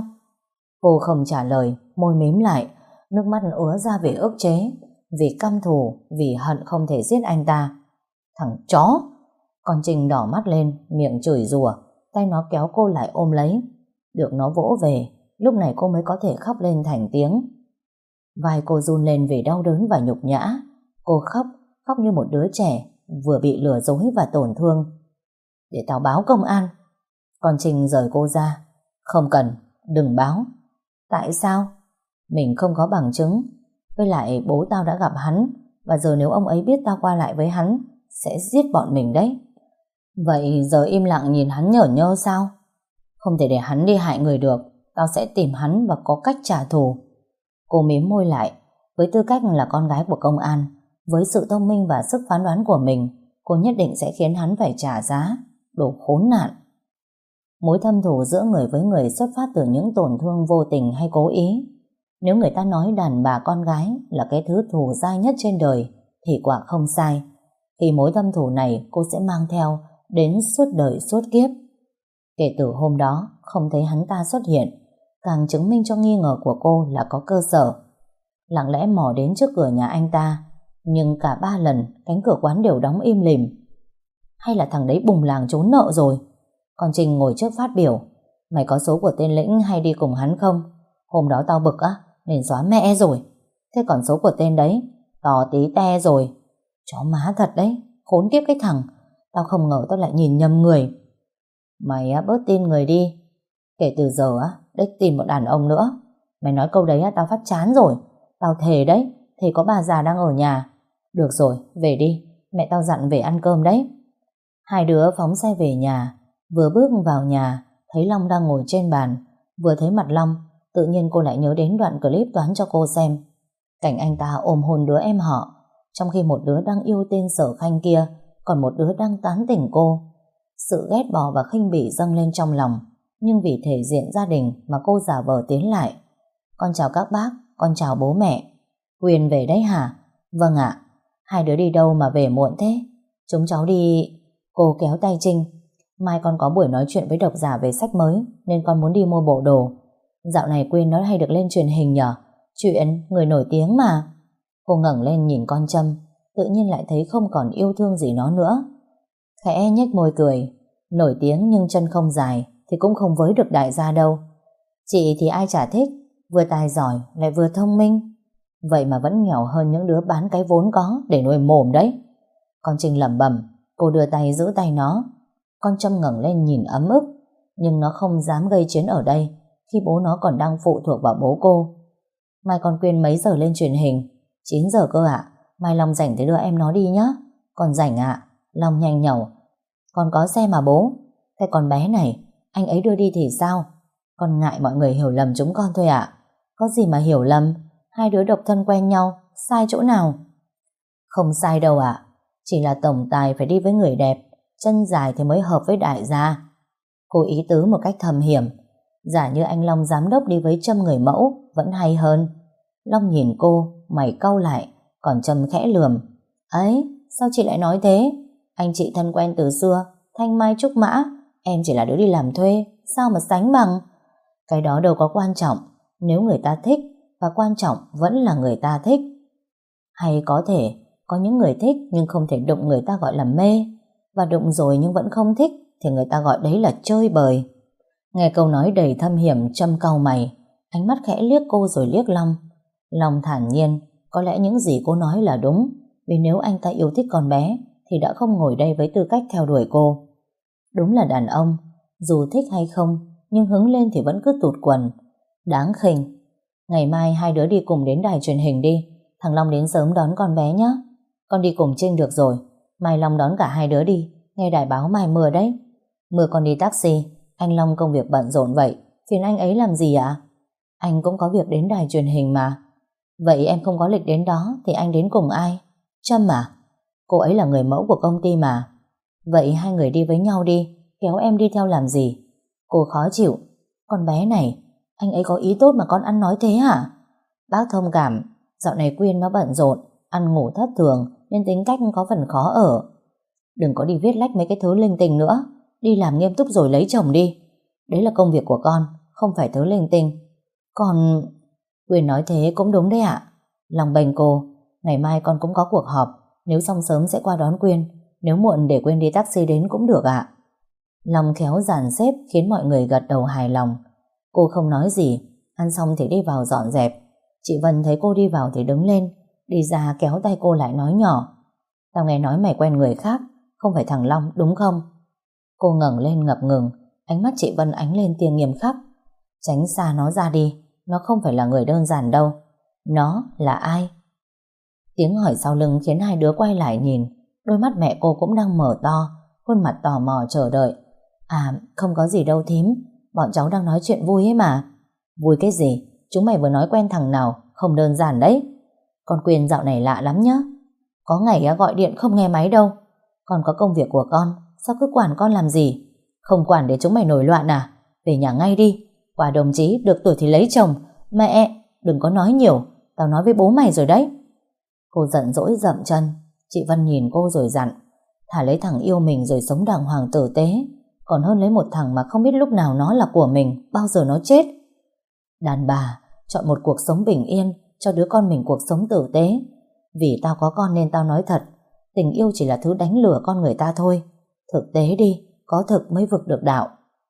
Cô không trả lời, môi mím lại, nước mắt ứa ra vì ức chế, vì căm thù, vì hận không thể giết anh ta. Thằng chó! Con Trình đỏ mắt lên, miệng chửi rủa, tay nó kéo cô lại ôm lấy. Được nó vỗ về, lúc này cô mới có thể khóc lên thành tiếng. Vai cô run lên vì đau đớn và nhục nhã. Cô khóc, khóc như một đứa trẻ vừa bị lừa dối và tổn thương. Để tao báo công an. Con Trình rời cô ra. Không cần, đừng báo. Tại sao? Mình không có bằng chứng. Với lại bố tao đã gặp hắn, và giờ nếu ông ấy biết tao qua lại với hắn sẽ giết bọn mình đấy. Vậy giờ im lặng nhìn hắn nhởn nhơ sao? Không thể để hắn đi hại người được. Tao sẽ tìm hắn và có cách trả thù. Cô mím môi lại. Với tư cách là con gái của công an, với sự thông minh và sức phán đoán của mình, cô nhất định sẽ khiến hắn phải trả giá. Đồ khốn nạn. Mối thâm thù giữa người với người xuất phát từ những tổn thương vô tình hay cố ý. Nếu người ta nói đàn bà con gái là cái thứ thù dai nhất trên đời thì quả không sai. Thì mối thâm thù này cô sẽ mang theo đến suốt đời suốt kiếp. Kể từ hôm đó không thấy hắn ta xuất hiện, càng chứng minh cho nghi ngờ của cô là có cơ sở. Lặng lẽ mò đến trước cửa nhà anh ta, nhưng cả 3 lần cánh cửa quán đều đóng im lìm. Hay là thằng đấy bùng làng trốn nợ rồi? Còn Trinh ngồi trước phát biểu. Mày có số của tên Lĩnh hay đi cùng hắn không? Hôm đó tao bực á nên xóa mẹ rồi. Thế còn số của tên đấy? Tò tí te rồi. Chó má thật đấy, khốn kiếp cái thằng. Tao không ngờ tao lại nhìn nhầm người. Mày bớt tin người đi. Kể từ giờ đếch tin một đàn ông nữa. Mày nói câu đấy tao phát chán rồi. Tao thề đấy, thề có bà già đang ở nhà. Được rồi, về đi. Mẹ tao dặn về ăn cơm đấy. Hai đứa phóng xe về nhà. Vừa bước vào nhà, thấy Long đang ngồi trên bàn. Vừa thấy mặt Long, tự nhiên cô lại nhớ đến đoạn clip Toán cho cô xem. Cảnh anh ta ôm hôn đứa em họ, trong khi một đứa đang yêu tên Sở Khanh kia, còn một đứa đang tán tỉnh cô. Sự ghét bỏ và khinh bỉ dâng lên trong lòng, nhưng vì thể diện gia đình mà cô giả vờ tiến lại. Con chào các bác, con chào bố mẹ. Huyền về đấy hả? Vâng ạ. Hai đứa đi đâu mà về muộn thế? Chúng cháu đi... Cô kéo tay Trinh. Mai con có buổi nói chuyện với độc giả về sách mới, nên con muốn đi mua bộ đồ. Dạo này Quyên nó hay được lên truyền hình nhở? Chuyện người nổi tiếng mà. Cô ngẩng lên nhìn con Trâm, tự nhiên lại thấy không còn yêu thương gì nó nữa. Khẽ nhếch môi cười. Nổi tiếng nhưng chân không dài thì cũng không với được đại gia đâu. Chị thì ai chả thích, vừa tài giỏi lại vừa thông minh. Vậy mà vẫn nghèo hơn những đứa bán cái vốn có để nuôi mồm đấy. Con Trinh lẩm bẩm. Cô đưa tay giữ tay nó. Con Trâm ngẩng lên nhìn ấm ức, nhưng nó không dám gây chiến ở đây khi bố nó còn đang phụ thuộc vào bố cô. Mai con Quyên mấy giờ lên truyền hình? 9 giờ cơ ạ. Mai Long rảnh thì đưa em nó đi nhé. Con rảnh ạ. Long nhanh nhẩu. Con có xe mà bố. Thế con bé này, anh ấy đưa đi thì sao? Con ngại mọi người hiểu lầm chúng con thôi ạ. Có gì mà hiểu lầm? Hai đứa độc thân quen nhau, sai chỗ nào? Không sai đâu ạ. Chỉ là tổng tài phải đi với người đẹp, chân dài thì mới hợp với đại gia. Cô ý tứ một cách thầm hiểm. Giả như anh Long giám đốc đi với Trâm người mẫu vẫn hay hơn. Long nhìn cô, mày cau lại, còn Trâm khẽ lườm. Ấy, sao chị lại nói thế? Anh chị thân quen từ xưa, thanh mai trúc mã. Em chỉ là đứa đi làm thuê, sao mà sánh bằng? Cái đó đâu có quan trọng, nếu người ta thích, và quan trọng vẫn là người ta thích. Hay có thể có những người thích nhưng không thể đụng người ta gọi là mê, và đụng rồi nhưng vẫn không thích thì người ta gọi đấy là chơi bời. Nghe câu nói đầy thâm hiểm, Trâm cau mày, ánh mắt khẽ liếc cô rồi liếc Long. Long thản nhiên, có lẽ những gì cô nói là đúng, vì nếu anh ta yêu thích con bé thì đã không ngồi đây với tư cách theo đuổi cô. Đúng là đàn ông, dù thích hay không, nhưng hứng lên thì vẫn cứ tụt quần. Đáng khinh. Ngày mai hai đứa đi cùng đến đài truyền hình đi. Thằng Long đến sớm đón con bé nhé. Con đi cùng Trinh được rồi. Mai Long đón cả hai đứa đi. Nghe đài báo mai mưa đấy. Mưa con đi taxi. Anh Long công việc bận rộn vậy, phiền anh ấy làm gì ạ? Anh cũng có việc đến đài truyền hình mà. Vậy em không có lịch đến đó thì anh đến cùng ai? Trâm à? Cô ấy là người mẫu của công ty mà. Vậy hai người đi với nhau đi, kéo em đi theo làm gì? Cô khó chịu. Con bé này, anh ấy có ý tốt mà con ăn nói thế hả? Bác thông cảm, dạo này Quyên nó bận rộn, ăn ngủ thất thường nên tính cách có phần khó ở. Đừng có đi viết lách mấy cái thứ linh tinh nữa. Đi làm nghiêm túc rồi lấy chồng đi. Đấy là công việc của con, không phải thứ linh tinh. Con... Quyên nói thế cũng đúng đấy ạ. Lòng bềnh cô. Ngày mai con cũng có cuộc họp. Nếu xong sớm sẽ qua đón Quyên. Nếu muộn để Quyên đi taxi đến cũng được ạ. Long khéo dàn xếp khiến mọi người gật đầu hài lòng. Cô không nói gì. Ăn xong thì đi vào dọn dẹp. Chị Vân thấy cô đi vào thì đứng lên, đi ra kéo tay cô lại nói nhỏ. Tao nghe nói mày quen người khác, không phải thằng Long đúng không? Cô ngẩng lên ngập ngừng, ánh mắt chị Vân ánh lên tia nghiêm khắc. Tránh xa nó ra đi. Nó không phải là người đơn giản đâu. Nó là ai? Tiếng hỏi sau lưng khiến hai đứa quay lại nhìn. Đôi mắt mẹ cô cũng đang mở to, khuôn mặt tò mò chờ đợi. À, không có gì đâu thím, bọn cháu đang nói chuyện vui ấy mà. Vui cái gì? Chúng mày vừa nói quen thằng nào, không đơn giản đấy. Con Quyên dạo này lạ lắm nhá. Có ngày gọi điện không nghe máy đâu. Con có công việc của con, sao cứ quản con làm gì? Không quản để chúng mày nổi loạn à? Về nhà ngay đi. Quả đồng chí được tuổi thì lấy chồng. Mẹ, đừng có nói nhiều, tao nói với bố mày rồi đấy. Cô giận dỗi dậm chân. Chị Vân nhìn cô rồi dặn, thả lấy thằng yêu mình rồi sống đàng hoàng tử tế, còn hơn lấy một thằng mà không biết lúc nào nó là của mình, bao giờ nó chết. Đàn bà chọn một cuộc sống bình yên, cho đứa con mình cuộc sống tử tế. Vì tao có con nên tao nói thật, tình yêu chỉ là thứ đánh lừa con người ta thôi. Thực tế đi, có thực mới vực được đạo.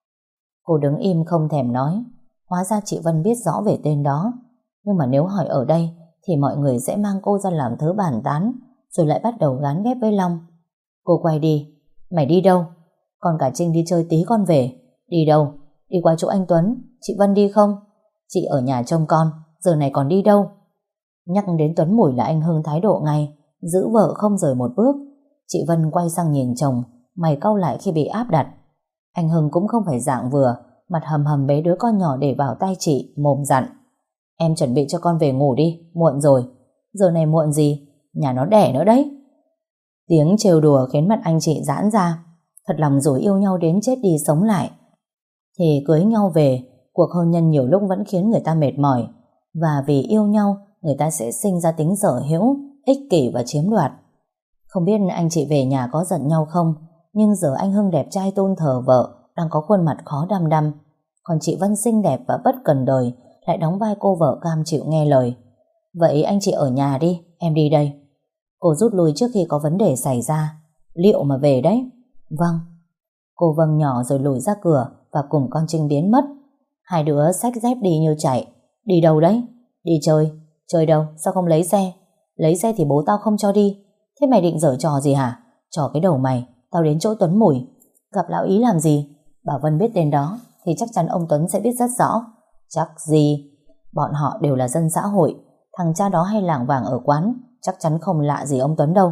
Cô đứng im không thèm nói. Hóa ra chị Vân biết rõ về tên đó. Nhưng mà nếu hỏi ở đây thì mọi người sẽ mang cô ra làm thứ bàn tán, rồi lại bắt đầu gán ghép với Long. Cô quay đi. Mày đi đâu? Còn cả Trinh đi chơi tí con về. Đi đâu? Đi qua chỗ anh Tuấn. Chị Vân đi không? Chị ở nhà trông con, giờ này còn đi đâu? Nhắc đến Tuấn Mùi là anh Hưng thái độ ngay, giữ vợ không rời một bước. Chị Vân quay sang nhìn chồng, mày cau lại khi bị áp đặt. Anh Hưng cũng không phải dạng vừa, mặt hầm hầm bế đứa con nhỏ để vào tay chị, mồm dặn. Em chuẩn bị cho con về ngủ đi, muộn rồi. Giờ này muộn gì? Nhà nó đẻ nữa đấy. Tiếng trêu đùa khiến mặt anh chị giãn ra. Thật lòng rồi yêu nhau đến chết đi sống lại thì cưới nhau về, cuộc hôn nhân nhiều lúc vẫn khiến người ta mệt mỏi. Và vì yêu nhau, người ta sẽ sinh ra tính sở hữu, ích kỷ và chiếm đoạt. Không biết anh chị về nhà có giận nhau không, nhưng giờ anh Hưng đẹp trai tôn thờ vợ, đang có khuôn mặt khó đăm đăm. Còn chị Vân xinh đẹp và bất cần đời, lại đóng vai cô vợ cam chịu nghe lời. Vậy anh chị ở nhà đi, em đi đây. Cô rút lui trước khi có vấn đề xảy ra. Liệu mà về đấy? Vâng. Cô vâng nhỏ rồi lùi ra cửa và cùng con Trinh biến mất. Hai đứa xách dép đi như chạy. Đi đâu đấy? Đi chơi. Chơi đâu? Sao không lấy xe? Lấy xe thì bố tao không cho đi. Thế mày định giở trò gì hả? Trò cái đầu mày. Tao đến chỗ Tuấn Mùi. Gặp lão ý làm gì? Bảo Vân biết tên đó thì chắc chắn ông Tuấn sẽ biết rất rõ. Chắc gì? Bọn họ đều là dân xã hội. Thằng cha đó hay lảng vảng ở quán, chắc chắn không lạ gì ông Tuấn đâu.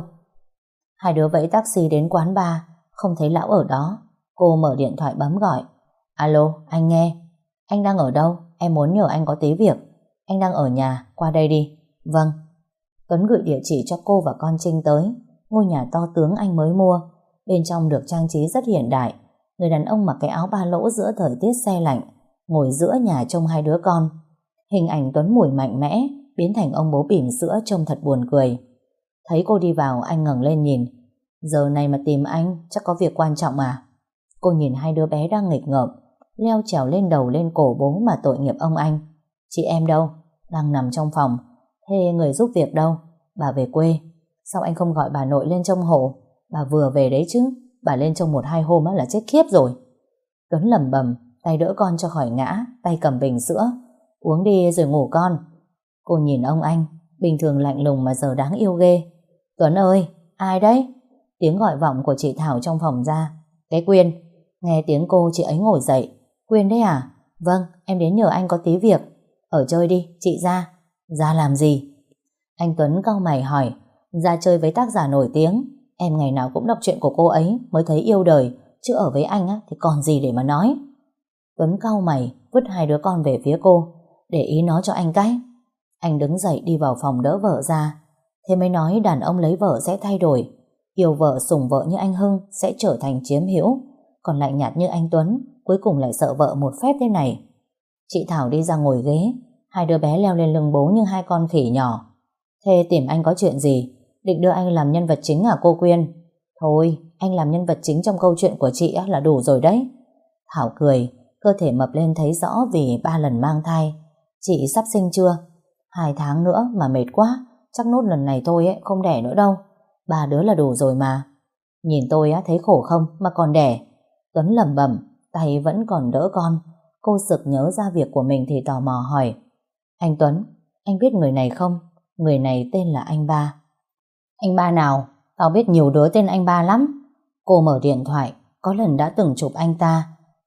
Hai đứa vẫy taxi đến quán bar, không thấy lão ở đó. Cô mở điện thoại bấm gọi. Alo, anh nghe. Anh đang ở đâu? Em muốn nhờ anh có tí việc. Anh đang ở nhà, qua đây đi. Vâng. Tuấn gửi địa chỉ cho cô và con Trinh tới. Ngôi nhà to tướng anh mới mua. Bên trong được trang trí rất hiện đại. Người đàn ông mặc cái áo ba lỗ giữa thời tiết se lạnh, ngồi giữa nhà trông hai đứa con. Hình ảnh Tuấn Mùi mạnh mẽ biến thành ông bố bỉm sữa trông thật buồn cười. Thấy cô đi vào, anh ngẩng lên nhìn. Giờ này mà tìm anh chắc có việc quan trọng à? Cô nhìn hai đứa bé đang nghịch ngợm leo trèo lên đầu lên cổ bố mà tội nghiệp ông anh. Chị em đâu? Đang nằm trong phòng. Thế người giúp việc đâu? Bà về quê. Sao anh không gọi bà nội lên trông hộ? Bà vừa về đấy chứ. Bà lên trông 1-2 hôm là chết khiếp rồi. Tuấn lẩm bẩm, tay đỡ con cho khỏi ngã, tay cầm bình sữa. Uống đi rồi ngủ con. Cô nhìn ông anh, bình thường lạnh lùng mà giờ đáng yêu ghê. Tuấn ơi, ai đấy? Tiếng gọi vọng của chị Thảo trong phòng ra. Cái Quyên. Nghe tiếng cô, chị ấy ngồi dậy. Quyên đấy à? Vâng, em đến nhờ anh có tí việc. Ở chơi đi, chị ra. Ra làm gì? Anh Tuấn cau mày hỏi. Ra chơi với tác giả nổi tiếng. Em ngày nào cũng đọc truyện của cô ấy mới thấy yêu đời, chứ ở với anh thì còn gì để mà nói. Tuấn cau mày, vứt hai đứa con về phía cô. Để ý nó cho anh cái. Anh đứng dậy đi vào phòng đỡ vợ ra. Thế mới nói đàn ông lấy vợ sẽ thay đổi. Yêu vợ sủng vợ như anh Hưng sẽ trở thành chiếm hữu. Còn lạnh nhạt như anh Tuấn cuối cùng lại sợ vợ một phép thế này. Chị Thảo đi ra ngồi ghế. Hai đứa bé leo lên lưng bố như hai con khỉ nhỏ. Thế tìm anh có chuyện gì? Định đưa anh làm nhân vật chính à cô Quyên? Thôi, anh làm nhân vật chính trong câu chuyện của chị là đủ rồi đấy. Thảo cười, cơ thể mập lên thấy rõ vì 3 lần mang thai. Chị sắp sinh chưa? 2 tháng nữa mà mệt quá. Chắc nốt lần này thôi không đẻ nữa đâu. 3 đứa là đủ rồi mà. Nhìn tôi thấy khổ không mà còn đẻ. Tuấn lẩm bẩm, tay vẫn còn đỡ con. Cô sực nhớ ra việc của mình thì tò mò hỏi. Anh Tuấn, anh biết người này không? Người này tên là anh Ba. Anh Ba nào? Tao biết nhiều đứa tên anh Ba lắm. Cô mở điện thoại, có lần đã từng chụp anh ta,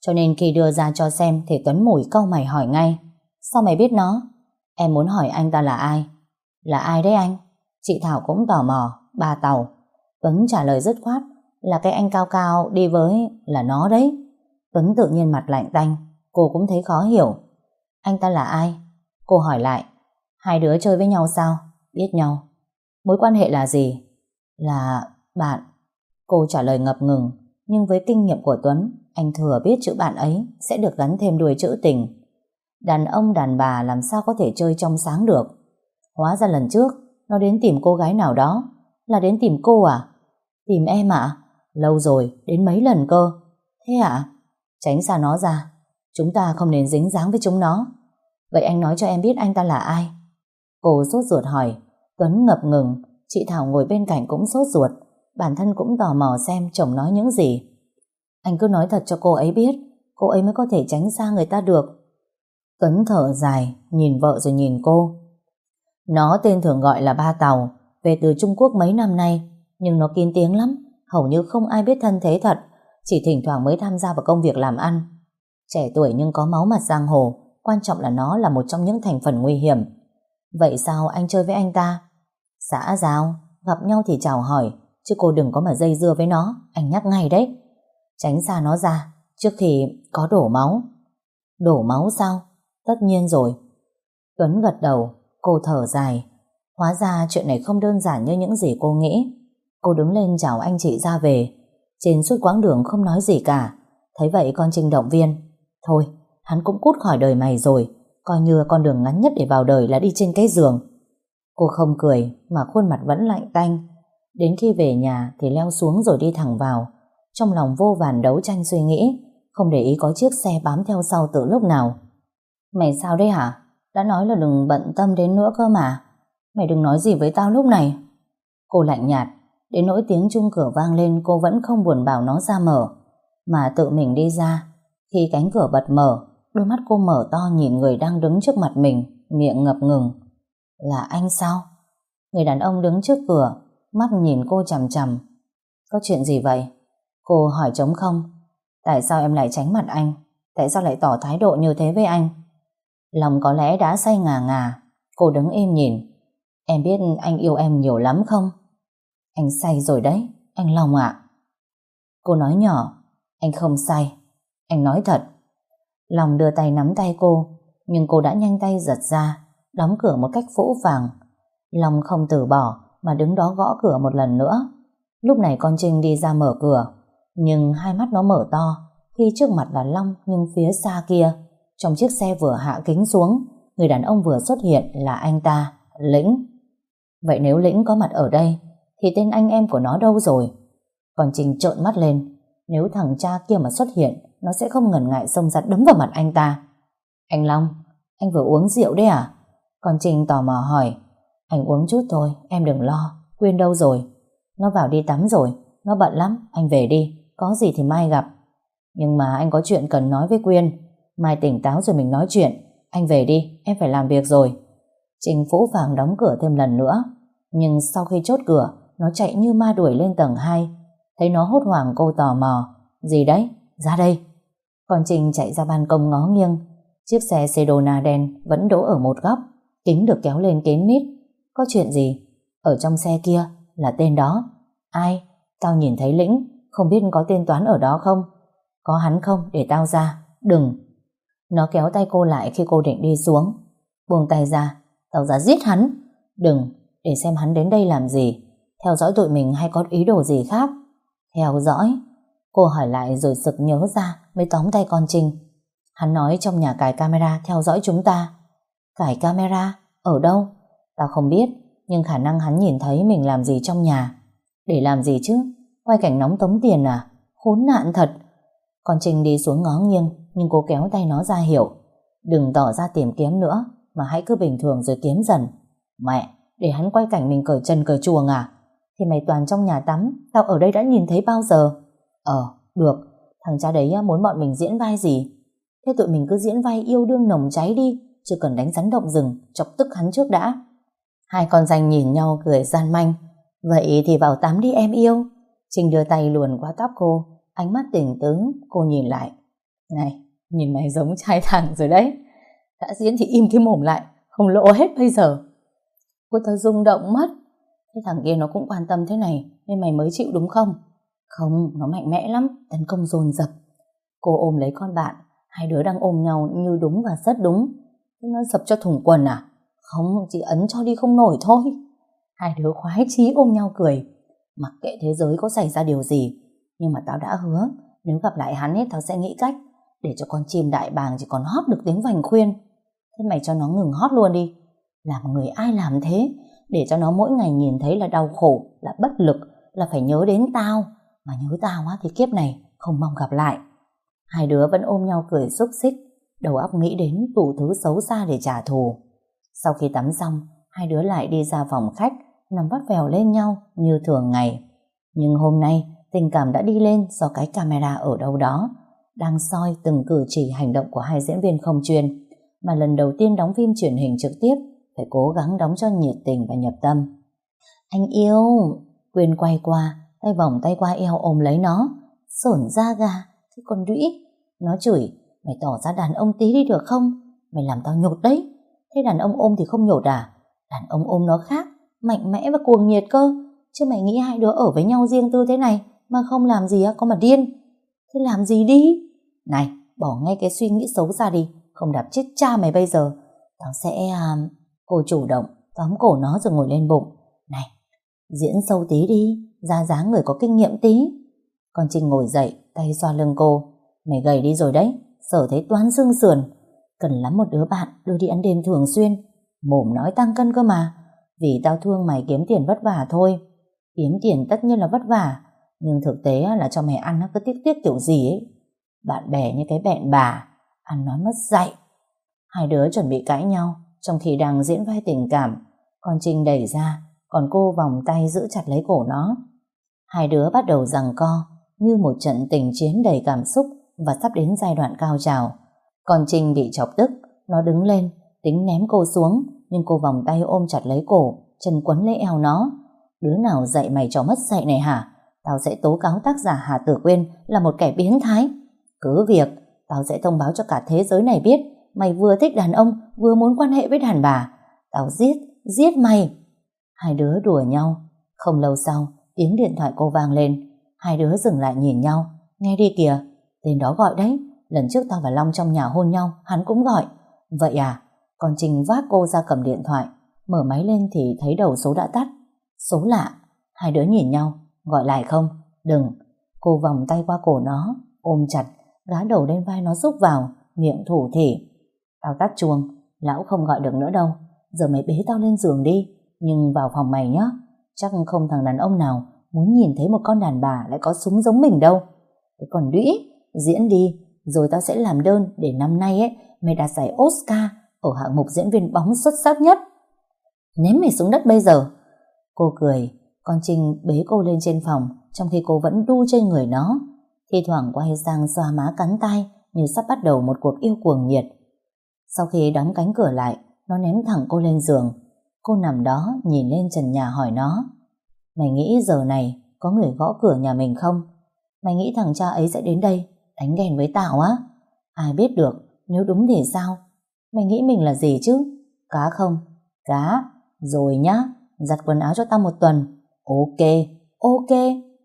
Cho nên khi đưa ra cho xem thì Tuấn mủi cau mày hỏi ngay: Sao mày biết nó? Em muốn hỏi anh ta là ai? Là ai đấy anh? Chị Thảo cũng tò mò. Ba Tàu. Tuấn trả lời dứt khoát: Là cái anh cao cao đi với, là nó đấy. Tuấn tự nhiên mặt lạnh tanh. Cô cũng thấy khó hiểu. Anh ta là ai? Cô hỏi lại. Hai đứa chơi với nhau sao? Biết nhau. Mối quan hệ là gì? Là bạn. Cô trả lời ngập ngừng, nhưng với kinh nghiệm của Tuấn, anh thừa biết chữ bạn ấy sẽ được gắn thêm đuôi chữ tình. Đàn ông đàn bà làm sao có thể chơi trong sáng được. Hóa ra lần trước nó đến tìm cô gái nào đó. Là đến tìm cô à? Tìm em ạ? Lâu rồi, đến mấy lần cơ. Thế ạ? Tránh xa nó ra. Chúng ta không nên dính dáng với chúng nó. Vậy anh nói cho em biết anh ta là ai? Cô sốt ruột hỏi. Tuấn ngập ngừng. Chị Thảo ngồi bên cạnh cũng sốt ruột. Bản thân cũng tò mò xem chồng nói những gì. Anh cứ nói thật cho cô ấy biết, cô ấy mới có thể tránh xa người ta được. Tuấn thở dài, nhìn vợ rồi nhìn cô. Nó tên thường gọi là Ba Tàu, về từ Trung Quốc mấy năm nay, nhưng nó kín tiếng lắm, hầu như không ai biết thân thế thật, chỉ thỉnh thoảng mới tham gia vào công việc làm ăn. Trẻ tuổi nhưng có máu mặt giang hồ, quan trọng là nó là một trong những thành phần nguy hiểm. Vậy sao anh chơi với anh ta? Xã giao, gặp nhau thì chào hỏi, chứ cô đừng có mà dây dưa với nó, anh nhắc ngay đấy. Tránh xa nó ra, trước khi có đổ máu. Đổ máu sao? Tất nhiên rồi. Tuấn gật đầu, cô thở dài. Hóa ra chuyện này không đơn giản như những gì cô nghĩ. Cô đứng lên chào anh chị ra về. Trên suốt quãng đường không nói gì cả. Thấy vậy con Trinh động viên. Thôi, hắn cũng cút khỏi đời mày rồi. Coi như con đường ngắn nhất để vào đời là đi trên cái giường. Cô không cười mà khuôn mặt vẫn lạnh tanh. Đến khi về nhà thì leo xuống rồi đi thẳng vào. Trong lòng vô vàn đấu tranh suy nghĩ, không để ý có chiếc xe bám theo sau từ lúc nào. Mày sao đấy hả? Đã nói là đừng bận tâm đến nữa cơ mà. Mày đừng nói gì với tao lúc này. Cô lạnh nhạt. Đến nỗi tiếng chuông cửa vang lên cô vẫn không buồn bảo nó ra mở, mà tự mình đi ra. Khi cánh cửa bật mở, đôi mắt cô mở to nhìn người đang đứng trước mặt mình, miệng ngập ngừng. Là anh sao? Người đàn ông đứng trước cửa, mắt nhìn cô chằm chằm. Có chuyện gì vậy? Cô hỏi trống không. Tại sao em lại tránh mặt anh? Tại sao lại tỏ thái độ như thế với anh? Lòng có lẽ đã say ngà ngà. Cô đứng im nhìn. Em biết anh yêu em nhiều lắm không? Anh say rồi đấy, anh Long ạ. Cô nói nhỏ. Anh không say, anh nói thật. Long đưa tay nắm tay cô, nhưng cô đã nhanh tay giật ra, đóng cửa một cách phũ phàng. Long không từ bỏ mà đứng đó gõ cửa một lần nữa. Lúc này con Trinh đi ra mở cửa, nhưng hai mắt nó mở to khi trước mặt là Long, nhưng phía xa kia, trong chiếc xe vừa hạ kính xuống, người đàn ông vừa xuất hiện là anh ta, Lĩnh. Vậy nếu Lĩnh có mặt ở đây thì tên anh em của nó đâu rồi? Con Trinh trợn mắt lên. Nếu thằng cha kia mà xuất hiện, nó sẽ không ngần ngại xông ra đấm vào mặt anh ta. Anh Long, anh vừa uống rượu đấy à? Con Trinh tò mò hỏi. Anh uống chút thôi, em đừng lo. Quyên đâu rồi? Nó vào đi tắm rồi, nó bận lắm, anh về đi, có gì thì mai gặp. Nhưng mà anh có chuyện cần nói với Quyên, mai tỉnh táo rồi mình nói chuyện. Anh về đi, em phải làm việc rồi. Trinh phũ phàng đóng cửa thêm lần nữa. Nhưng sau khi chốt cửa, nó chạy như ma đuổi lên tầng 2. Thấy nó hốt hoảng cô tò mò. Gì đấy? Ra đây. Con Trinh chạy ra ban công ngó nghiêng. Chiếc xe Sedona đen vẫn đỗ ở một góc, kính được kéo lên kín mít. Có chuyện gì? Ở trong xe kia là tên đó. Ai? Tao nhìn thấy Lĩnh, không biết có tên Toán ở đó không? Có hắn không? Để tao ra. Đừng. Nó kéo tay cô lại khi cô định đi xuống. Buông tay ra. Tao ra giết hắn. Đừng. Để xem hắn đến đây làm gì. Theo dõi tụi mình hay có ý đồ gì khác? Theo dõi? Cô hỏi lại rồi sực nhớ ra mới tóm tay con Trinh. Hắn nói trong nhà cài camera theo dõi chúng ta. Cài camera? Ở đâu? Tao không biết, nhưng khả năng hắn nhìn thấy mình làm gì trong nhà. Để làm gì chứ? Quay cảnh nóng tống tiền à? Khốn nạn thật. Con Trinh đi xuống ngó nghiêng, nhưng cô kéo tay nó ra hiệu. Đừng tỏ ra tìm kiếm nữa, mà hãy cứ bình thường rồi kiếm dần. Mẹ, để hắn quay cảnh mình cởi chân cởi chuồng à? Thì mày toàn trong nhà tắm, tao ở đây đã nhìn thấy bao giờ? Được, thằng cha đấy muốn bọn mình diễn vai gì? Thế tụi mình cứ diễn vai yêu đương nồng cháy đi, chưa cần đánh rắn động rừng, chọc tức hắn trước đã. Hai con danh nhìn nhau cười gian manh. Vậy thì vào tắm đi em yêu. Trinh đưa tay luồn qua tóc cô, ánh mắt tỉnh tứ. Cô nhìn lại. Này, nhìn mày giống trai thẳng rồi đấy. Đã diễn thì im cái mồm lại, không lỗ hết bây giờ. Cô tao rung động mất. Thế thằng kia nó cũng quan tâm thế này nên mày mới chịu đúng không? Không, nó mạnh mẽ lắm, tấn công dồn dập. Cô ôm lấy con bạn, hai đứa đang ôm nhau như đúng và rất đúng. Thế nó sập cho thủng quần à? Không, chỉ ấn cho đi không nổi thôi. Hai đứa khoái chí ôm nhau cười. Mặc kệ thế giới có xảy ra điều gì, nhưng mà tao đã hứa nếu gặp lại hắn ấy tao sẽ nghĩ cách để cho con chim đại bàng chỉ còn hót được tiếng vành khuyên. Thế mày cho nó ngừng hót luôn đi. Làm người ai làm thế, để cho nó mỗi ngày nhìn thấy là đau khổ, là bất lực, là phải nhớ đến tao. Mà nhớ tao á thì kiếp này không mong gặp lại. Hai đứa vẫn ôm nhau cười xúc xích, đầu óc nghĩ đến đủ thứ xấu xa để trả thù. Sau khi tắm xong, hai đứa lại đi ra phòng khách, nằm vắt vẻo lên nhau như thường ngày. Nhưng hôm nay tình cảm đã đi lên do cái camera ở đâu đó đang soi từng cử chỉ hành động của hai diễn viên không chuyên, mà lần đầu tiên đóng phim truyền hình trực tiếp phải cố gắng đóng cho nhiệt tình và nhập tâm. Anh yêu. Quyên quay qua, tay vòng tay qua eo ôm lấy nó, sởn da gà. Thế còn Đũy, nó chửi: mày tỏ ra đàn ông tí đi được không, mày làm tao nhột đấy. Thế đàn ông ôm thì không nhột à? Đàn ông ôm nó khác, mạnh mẽ và cuồng nhiệt cơ. Chứ mày nghĩ hai đứa ở với nhau riêng tư thế này mà không làm gì á, có mà điên. Thế làm gì đi. Này, bỏ ngay cái suy nghĩ xấu ra đi, không đạp chết cha mày bây giờ. Tao sẽ... Cô chủ động tóm cổ nó rồi ngồi lên bụng. Này, diễn sâu tí đi, ra dáng người có kinh nghiệm tí. Con Trinh ngồi dậy, tay xoa lưng cô. Mày gầy đi rồi đấy, sở thấy toán xương sườn. Cần lắm một đứa bạn đưa đi ăn đêm thường xuyên. Mồm nói tăng cân cơ mà. Vì tao thương mày kiếm tiền vất vả thôi. Kiếm tiền tất nhiên là vất vả, nhưng thực tế là cho mày ăn nó cứ tiếc tiếc kiểu gì ấy. Bạn bè như cái bẹn bà, ăn nói mất dạy. Hai đứa chuẩn bị cãi nhau trong khi đang diễn vai tình cảm. Con Trinh đẩy ra, còn cô vòng tay giữ chặt lấy cổ nó. Hai đứa bắt đầu giằng co như một trận tình chiến đầy cảm xúc và sắp đến giai đoạn cao trào. Con Trinh bị chọc tức, nó đứng lên tính ném cô xuống, nhưng cô vòng tay ôm chặt lấy cổ, chân quấn lấy eo nó. Đứa nào dạy mày trò mất dạy này hả? Tao sẽ tố cáo tác giả Hà Tử Quyên là một kẻ biến thái. Cứ việc, tao sẽ thông báo cho cả thế giới này biết mày vừa thích đàn ông vừa muốn quan hệ với đàn bà. Tao giết mày. Hai đứa đùa nhau. Không lâu sau, tiếng điện thoại cô vang lên. Hai đứa dừng lại nhìn nhau. Nghe đi kìa, tên đó gọi đấy. Lần trước tao và Long trong nhà hôn nhau, hắn cũng gọi. Vậy à? Con Trinh vác cô ra cầm điện thoại. Mở máy lên thì thấy đầu số đã tắt. Số lạ. Hai đứa nhìn nhau. Gọi lại không? Đừng. Cô vòng tay qua cổ nó, ôm chặt, gá đầu lên vai nó rúc vào, miệng thủ thỉ. Tao tắt chuông, lão không gọi được nữa đâu. Giờ mày bế tao lên giường đi, nhưng vào phòng mày nhé. Chắc không thằng đàn ông nào muốn nhìn thấy một con đàn bà lại có súng giống mình đâu. Thế còn Đũy, diễn đi, rồi tao sẽ làm đơn để năm nay ấy mày đạt giải Oscar ở hạng mục diễn viên bóng xuất sắc nhất. Ném mày xuống đất bây giờ. Cô cười. Con Trinh bế cô lên trên phòng, trong khi cô vẫn đu trên người nó, thi thoảng quay sang xoa má cắn tay như sắp bắt đầu một cuộc yêu cuồng nhiệt. Sau khi đóng cánh cửa lại, nó ném thẳng cô lên giường. Cô nằm đó nhìn lên trần nhà hỏi nó: mày nghĩ giờ này có người gõ cửa nhà mình không? Mày nghĩ thằng cha ấy sẽ đến đây đánh ghen với tao á? Ai biết được, nếu đúng thì sao? Mày nghĩ mình là gì chứ? Cá không? Cá. Rồi nhá, giặt quần áo cho tao một tuần. Ok, ok.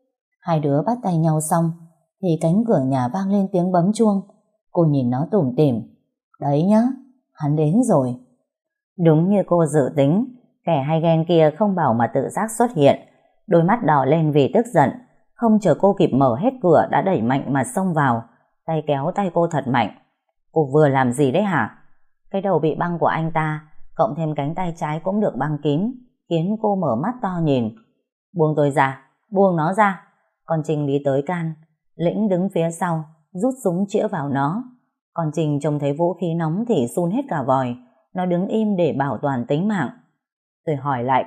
Hai đứa bắt tay nhau xong thì cánh cửa nhà vang lên tiếng bấm chuông. Cô nhìn nó tủm tỉm. Đấy nhá, hắn đến rồi. Đúng như cô dự tính, kẻ hay ghen kia không bảo mà tự giác xuất hiện. Đôi mắt đỏ lên vì tức giận. Không chờ cô kịp mở hết cửa đã đẩy mạnh mà xông vào, tay kéo tay cô thật mạnh. Cô vừa làm gì đấy hả? Cái đầu bị băng của anh ta, cộng thêm cánh tay trái cũng được băng kín, khiến cô mở mắt to nhìn. Buông tôi ra, buông nó ra. Con Trinh đi tới can. Lĩnh đứng phía sau, rút súng chĩa vào nó. Con Trinh trông thấy vũ khí nóng thì sun hết cả vòi. Nó đứng im để bảo toàn tính mạng. Tôi hỏi lại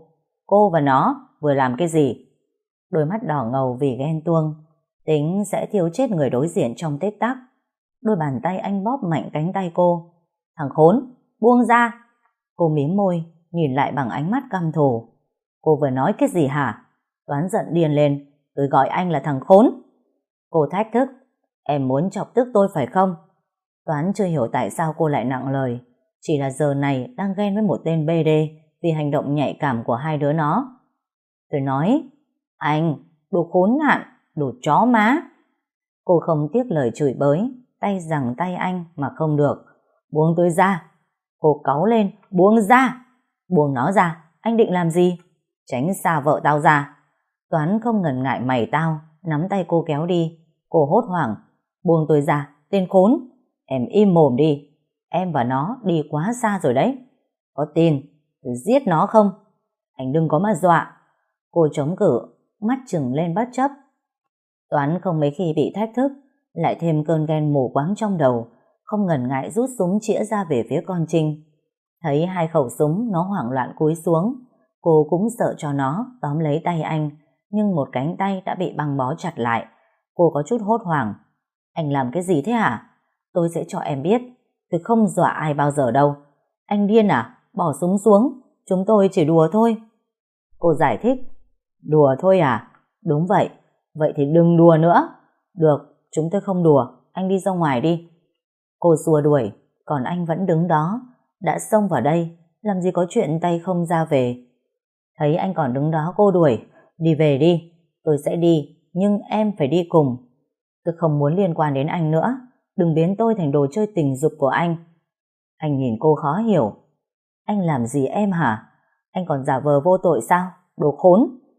cô và nó vừa làm cái gì? Đôi mắt đỏ ngầu vì ghen tuông. Tính sẽ thiêu chết người đối diện trong tích tắc. Đôi bàn tay anh bóp mạnh cánh tay cô. Thằng khốn, buông ra. Cô mím môi, nhìn lại bằng ánh mắt căm thù. Cô vừa nói cái gì hả? Toán giận điên lên. Tôi gọi anh là thằng khốn. Cô thách thức. Em muốn chọc tức tôi phải không? Toán chưa hiểu tại sao cô lại nặng lời. Chỉ là giờ này đang ghen với một tên BD vì hành động nhạy cảm của hai đứa nó. Tôi nói, anh, đồ khốn nạn, đồ chó má. Cô không tiếc lời chửi bới, tay giằng tay anh mà không được. Buông tôi ra. Cô cáu lên, buông ra. Buông nó ra, anh định làm gì? Tránh xa vợ tao ra. Toán không ngần ngại mày tao, nắm tay cô kéo đi. Cô hốt hoảng, buông tôi ra, tên khốn. Em im mồm đi, em và nó đi quá xa rồi đấy. Có tin tôi giết nó không? Anh đừng có mà dọa. Cô chống cự, mắt trừng lên bất chấp. Toán không mấy khi bị thách thức, lại thêm cơn ghen mù quáng trong đầu, không ngần ngại rút súng chĩa ra về phía con Trinh. Thấy hai khẩu súng, nó hoảng loạn cúi xuống. Cô cũng sợ cho nó tóm lấy tay anh, nhưng một cánh tay đã bị băng bó chặt lại. Cô có chút hốt hoảng. Anh làm cái gì thế hả? Tôi sẽ cho em biết, tôi không dọa ai bao giờ đâu. Anh điên à? Bỏ súng xuống, chúng tôi chỉ đùa thôi. Cô giải thích. Đùa thôi à? Đúng vậy, vậy thì đừng đùa nữa. Được, chúng tôi không đùa, anh đi ra ngoài đi. Cô xua đuổi, còn anh vẫn đứng đó. Đã xông vào đây, làm gì có chuyện tay không ra về. Thấy anh còn đứng đó cô đuổi. Đi về đi, tôi sẽ đi, nhưng em phải đi cùng. Tôi không muốn liên quan đến anh nữa. Đừng biến tôi thành đồ chơi tình dục của anh. Anh nhìn cô khó hiểu. Anh làm gì em hả? Anh còn giả vờ vô tội sao? Đồ khốn.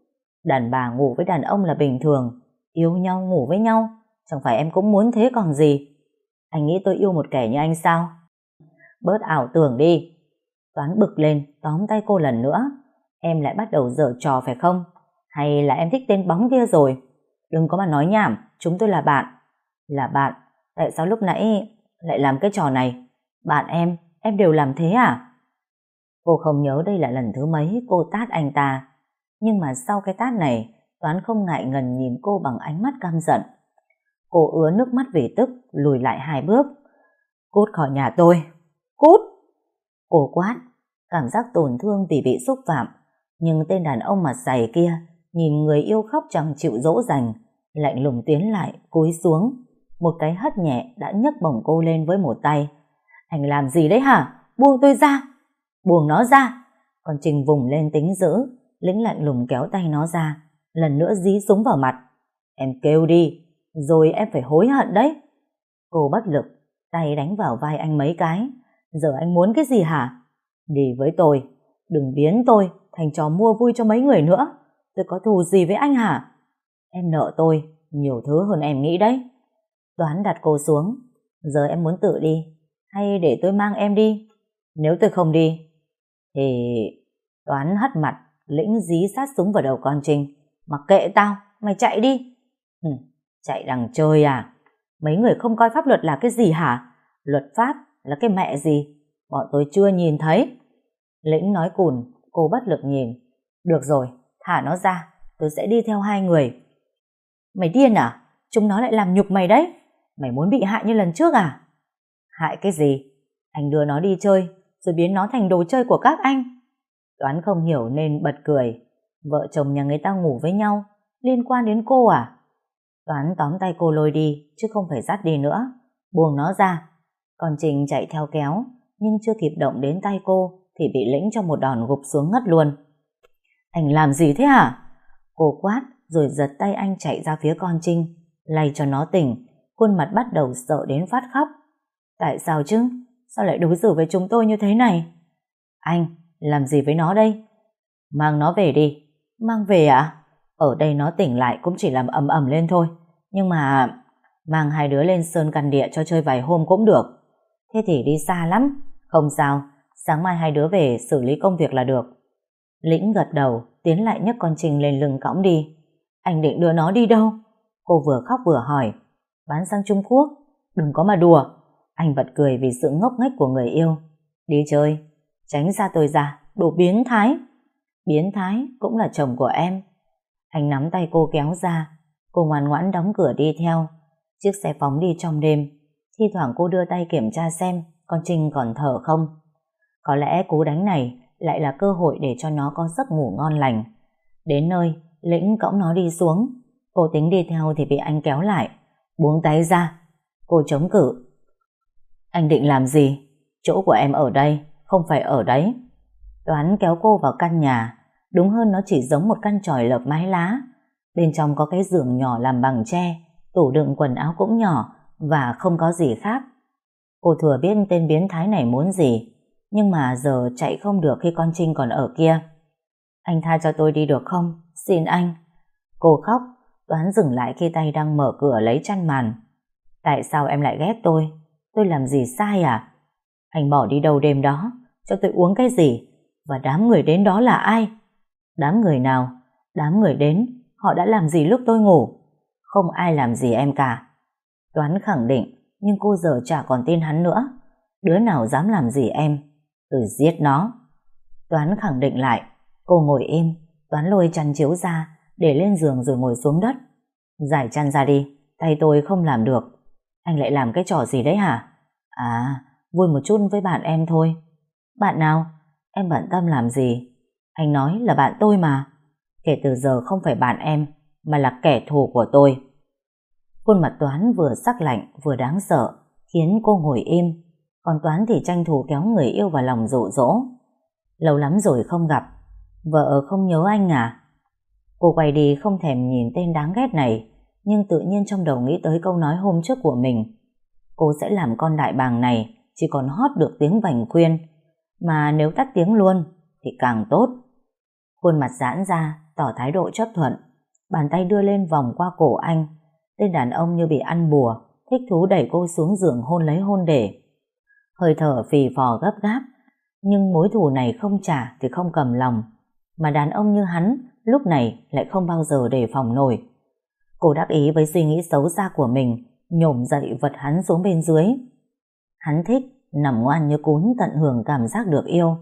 Đàn bà ngủ với đàn ông là bình thường. Yêu nhau ngủ với nhau. Chẳng phải em cũng muốn thế còn gì? Anh nghĩ tôi yêu một kẻ như anh sao? Bớt ảo tưởng đi. Toán bực lên, tóm tay cô lần nữa. Em lại bắt đầu giở trò phải không? Hay là em thích tên bóng kia rồi? Đừng có mà nói nhảm, chúng tôi là bạn. Là bạn? Tại sao lúc nãy lại làm cái trò này? Bạn em đều làm thế à? Cô không nhớ đây là lần thứ mấy cô tát anh ta. Nhưng mà sau cái tát này, Toán không ngại ngần nhìn cô bằng ánh mắt căm giận. Cô ứa nước mắt vì tức, lùi lại 2 bước. Cút khỏi nhà tôi. Cút! Cô quát, cảm giác tổn thương vì bị xúc phạm. Nhưng tên đàn ông mặt dày kia nhìn người yêu khóc chẳng chịu dỗ dành, lạnh lùng tiến lại, cúi xuống. Một cái hất nhẹ đã nhấc bổng cô lên với một tay. Anh làm gì đấy hả? Buông tôi ra! Buông nó ra! Còn Trình vùng lên tính dữ, lĩnh lạnh lùng kéo tay nó ra, lần nữa dí súng vào mặt. Em kêu đi, rồi em phải hối hận đấy. Cô bất lực, tay đánh vào vai anh mấy cái. Giờ anh muốn cái gì hả? Đi với tôi, đừng biến tôi thành trò mua vui cho mấy người nữa. Tôi có thù gì với anh hả? Em nợ tôi nhiều thứ hơn em nghĩ đấy. Toán đặt cô xuống. Giờ em muốn tự đi hay để tôi mang em đi? Nếu tôi không đi thì... Toán hất mặt, lĩnh dí sát súng vào đầu con Trinh. Mặc kệ tao, mày chạy đi. Chạy đằng chơi à? Mấy người không coi pháp luật là cái gì hả? Luật pháp là cái mẹ gì? Bọn tôi chưa nhìn thấy. Lĩnh nói cùn, cô bất lực nhìn. Được rồi, thả nó ra, tôi sẽ đi theo 2 người. Mày điên à? Chúng nó lại làm nhục mày đấy. Mày muốn bị hại như lần trước à? Hại cái gì? Anh đưa nó đi chơi, rồi biến nó thành đồ chơi của các anh. Toán không hiểu nên bật cười. Vợ chồng nhà người ta ngủ với nhau, liên quan đến cô à? Toán tóm tay cô lôi đi, chứ không phải dắt đi nữa. Buông nó ra. Còn Trình chạy theo kéo, nhưng chưa kịp động đến tay cô thì bị Lĩnh cho một đòn gục xuống ngất luôn. Anh làm gì thế hả? Cô quát rồi giật tay anh chạy ra phía con Trinh, lay cho nó tỉnh. Khuôn mặt bắt đầu sợ đến phát khóc. Tại sao chứ? Sao lại đối xử với chúng tôi như thế này? Anh làm gì với nó đây? Mang nó về đi. Mang về à? Ở đây nó tỉnh lại cũng chỉ làm ầm ầm lên thôi. Nhưng mà... Mang 2 đứa lên Sơn Căn Địa cho chơi vài hôm cũng được. Thế thì đi xa lắm. Không sao, sáng mai 2 đứa về xử lý công việc là được. Lĩnh gật đầu, tiến lại nhấc con Trinh lên lưng cõng đi. Anh định đưa nó đi đâu? Cô vừa khóc vừa hỏi. Bán sang Trung Quốc. Đừng có mà đùa. Anh bật cười vì sự ngốc nghếch của người yêu. Đi chơi. Tránh xa tôi ra, đồ biến thái. Biến thái cũng là chồng của em. Anh nắm tay cô kéo ra. Cô ngoan ngoãn đóng cửa đi theo. Chiếc xe phóng đi trong đêm. Thi thoảng cô đưa tay kiểm tra xem con Trinh còn thở không. Có lẽ cú đánh này lại là cơ hội để cho nó có giấc ngủ ngon lành. Đến nơi, Lĩnh cõng nó đi xuống. Cô tính đi theo thì bị anh kéo lại. Buông tay ra. Cô chống cự. Anh định làm gì? Chỗ của em ở đây, không phải ở đấy. Toán kéo cô vào căn nhà. Đúng hơn nó chỉ giống một căn chòi lợp mái lá. Bên trong có cái giường nhỏ làm bằng tre, tủ đựng quần áo cũng nhỏ và không có gì khác. Cô thừa biết tên biến thái này muốn gì, nhưng mà giờ chạy không được khi con Trinh còn ở kia. Anh tha cho tôi đi được không? Xin anh. Cô khóc. Toán dừng lại khi tay đang mở cửa lấy chăn màn. Tại sao em lại ghét tôi? Tôi làm gì sai à? Anh bỏ đi đâu đêm đó? Cho tôi uống cái gì? Và đám người đến đó là ai? Đám người nào? Đám người đến, họ đã làm gì lúc tôi ngủ? Không ai làm gì em cả. Toán khẳng định, nhưng cô giờ chả còn tin hắn nữa. Đứa nào dám làm gì em? Tôi giết nó. Toán khẳng định lại. Cô ngồi im. Toán lôi chăn chiếu ra, để lên giường rồi ngồi xuống đất. Giải chăn ra đi, tay tôi không làm được. Anh lại làm cái trò gì đấy hả? À, vui một chút với bạn em thôi. Bạn nào? Em bận tâm làm gì? Anh nói là bạn tôi mà. Kể từ giờ không phải bạn em, mà là kẻ thù của tôi. Khuôn mặt Toán vừa sắc lạnh vừa đáng sợ, khiến cô ngồi im. Còn Toán thì tranh thủ kéo người yêu vào lòng dụ dỗ. Lâu lắm rồi không gặp. Vợ không nhớ anh à? Cô quay đi không thèm nhìn tên đáng ghét này, nhưng tự nhiên trong đầu nghĩ tới câu nói hôm trước của mình. Cô sẽ làm con đại bàng này chỉ còn hót được tiếng vành khuyên, mà nếu tắt tiếng luôn thì càng tốt. Khuôn mặt giãn ra tỏ thái độ chấp thuận. Bàn tay đưa lên vòng qua cổ anh. Tên đàn ông như bị ăn bùa, thích thú đẩy cô xuống giường hôn lấy hôn để. Hơi thở phì phò gấp gáp, nhưng mối thù này không trả thì không cầm lòng. Mà đàn ông như hắn lúc này lại không bao giờ đề phòng nổi. Cô đắc ý với suy nghĩ xấu xa của mình, nhổm dậy vật hắn xuống bên dưới. Hắn thích nằm ngoan như cún tận hưởng cảm giác được yêu.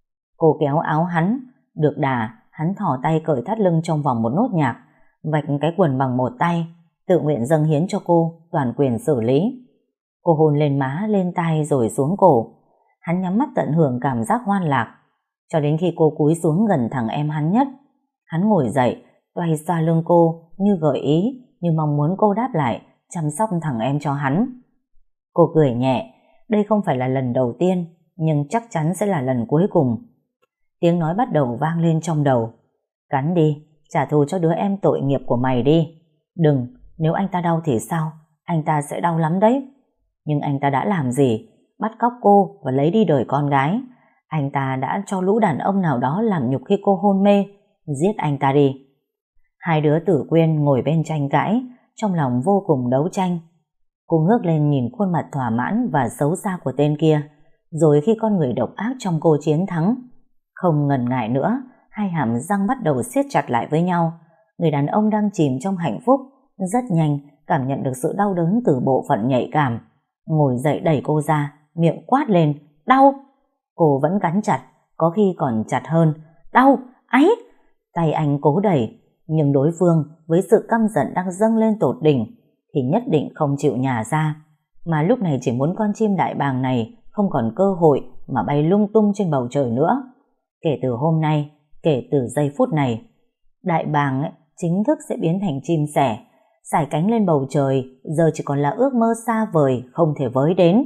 Cô kéo áo hắn, được đà, hắn thò tay cởi thắt lưng trong vòng một nốt nhạc, vạch cái quần bằng một tay, tự nguyện dâng hiến cho cô toàn quyền xử lý. Cô hôn lên má, lên tai rồi xuống cổ. Hắn nhắm mắt tận hưởng cảm giác hoan lạc, cho đến khi cô cúi xuống gần thằng em hắn nhất. Hắn ngồi dậy, xoay xoa lưng cô như gợi ý, như mong muốn cô đáp lại, chăm sóc thằng em cho hắn. Cô cười nhẹ, đây không phải là lần đầu tiên, nhưng chắc chắn sẽ là lần cuối cùng. Tiếng nói bắt đầu vang lên trong đầu. Cắn đi, trả thù cho đứa em tội nghiệp của mày đi. Đừng, nếu anh ta đau thì sao? Anh ta sẽ đau lắm đấy. Nhưng anh ta đã làm gì? Bắt cóc cô và lấy đi đời con gái. Anh ta đã cho lũ đàn ông nào đó làm nhục khi cô hôn mê. Giết anh ta đi. Hai đứa Tử Quyên ngồi bên tranh cãi, trong lòng vô cùng đấu tranh. Cô ngước lên nhìn khuôn mặt thỏa mãn và xấu xa của tên kia. Rồi khi con người độc ác trong cô chiến thắng, không ngần ngại nữa, hai hàm răng bắt đầu siết chặt lại với nhau. Người đàn ông đang chìm trong hạnh phúc, rất nhanh cảm nhận được sự đau đớn từ bộ phận nhạy cảm. Ngồi dậy đẩy cô ra, miệng quát lên, đau. Cô vẫn cắn chặt, có khi còn chặt hơn. Đau, áy. Tay anh cố đẩy, nhưng đối phương với sự căm giận đang dâng lên tột đỉnh thì nhất định không chịu nhả ra, mà lúc này chỉ muốn con chim đại bàng này không còn cơ hội mà bay lung tung trên bầu trời nữa. Kể từ hôm nay, kể từ giây phút này, đại bàng chính thức sẽ biến thành chim sẻ, sải cánh lên bầu trời, giờ chỉ còn là ước mơ xa vời không thể với đến.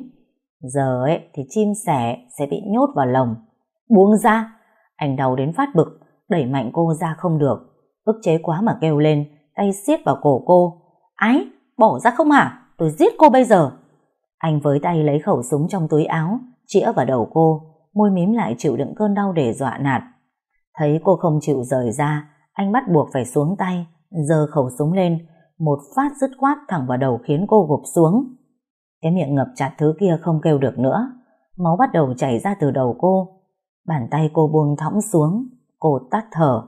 Giờ thì chim sẻ sẽ bị nhốt vào lồng. Buông ra. Anh đau đến phát bực, đẩy mạnh cô ra không được, ức chế quá mà kêu lên, tay siết vào cổ cô. Ái, bỏ ra không hả? Tôi giết cô bây giờ. Anh với tay lấy khẩu súng trong túi áo, chĩa vào đầu cô, môi mím lại chịu đựng cơn đau để dọa nạt. Thấy cô không chịu rời ra, anh bắt buộc phải xuống tay, giơ khẩu súng lên, một phát dứt khoát thẳng vào đầu khiến cô gục xuống. Cái miệng ngập chặt thứ kia không kêu được nữa, máu bắt đầu chảy ra từ đầu cô. Bàn tay cô buông thõng xuống, cô tắt thở.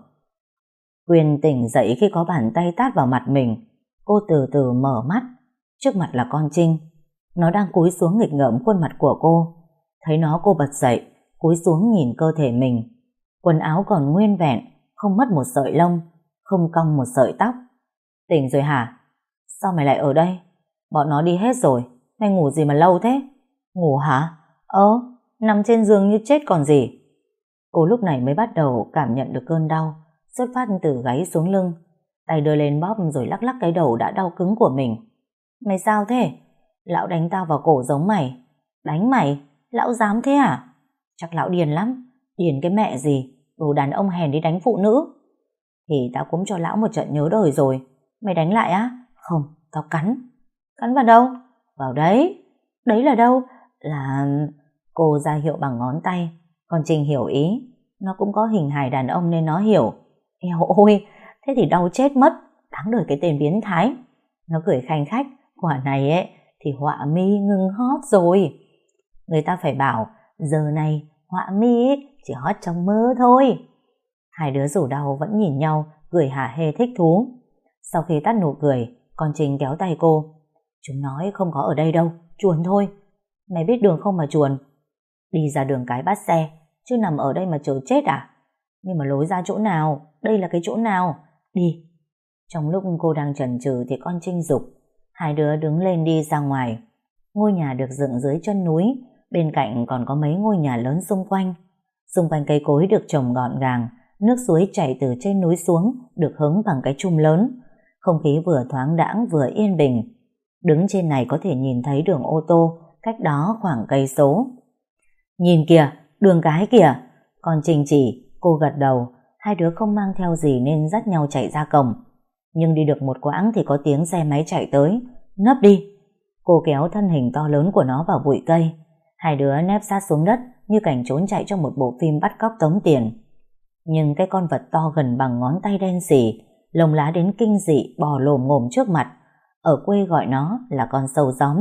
Quyên tỉnh dậy khi có bàn tay tát vào mặt mình. Cô từ từ mở mắt, trước mặt là con Trinh. Nó đang cúi xuống nghịch ngợm khuôn mặt của cô. Thấy nó, cô bật dậy, cúi xuống nhìn cơ thể mình. Quần áo còn nguyên vẹn, không mất một sợi lông, không cong một sợi tóc. Tỉnh rồi hả? Sao mày lại ở đây? Bọn nó đi hết rồi, mày ngủ gì mà lâu thế? Ngủ hả? Nằm trên giường như chết còn gì. Cô lúc này mới bắt đầu cảm nhận được cơn đau xuất phát từ gáy xuống lưng. Tay đưa lên bóp rồi lắc lắc cái đầu đã đau cứng của mình. Mày sao thế? Lão đánh tao vào cổ giống mày. Đánh mày? Lão dám thế à? Chắc lão điên lắm. Điên cái mẹ gì? Đồ đàn ông hèn đi đánh phụ nữ. Thì tao cũng cho lão một trận nhớ đời rồi. Mày đánh lại á? Không, tao cắn. Cắn vào đâu? Vào đấy. Đấy là đâu? Là... Cô ra hiệu bằng ngón tay. Còn Trinh hiểu ý. Nó cũng có hình hài đàn ông nên nó hiểu. Eo ôi, thế thì đau chết mất. Đáng đời cái tên biến thái. Nó cười khanh khách. Quả này ấy thì họa mi ngừng hót rồi. Người ta phải bảo giờ này họa mi ấy chỉ hót trong mơ thôi. Hai đứa rủ đau vẫn nhìn nhau, cười hả hê thích thú. Sau khi tắt nụ cười, con Trinh kéo tay cô. Chúng nói không có ở đây đâu, chuồn thôi. Mày biết đường không mà chuồn? Đi ra đường cái bắt xe, chứ nằm ở đây mà chờ chết à? Nhưng mà lối ra chỗ nào? Đây là cái chỗ nào? Đi. Trong lúc cô đang chần chừ thì con Trinh giục. Hai đứa đứng lên đi ra ngoài. Ngôi nhà được dựng dưới chân núi, bên cạnh còn có mấy ngôi nhà lớn xung quanh. Xung quanh cây cối được trồng gọn gàng, nước suối chảy từ trên núi xuống, được hứng bằng cái chum lớn. Không khí vừa thoáng đãng vừa yên bình. Đứng trên này có thể nhìn thấy đường ô tô, cách đó khoảng cây số. Nhìn kìa, đường cái kìa. Con Trinh chỉ, cô gật đầu. Hai đứa không mang theo gì nên dắt nhau chạy ra cổng. Nhưng đi được một quãng thì có tiếng xe máy chạy tới. Nấp đi. Cô kéo thân hình to lớn của nó vào bụi cây. Hai đứa nép sát xuống đất như cảnh trốn chạy trong một bộ phim bắt cóc tống tiền. Nhưng cái con vật to gần bằng ngón tay đen sì, lông lá đến kinh dị bò lồm ngồm trước mặt. Ở quê gọi nó là con sâu gióm.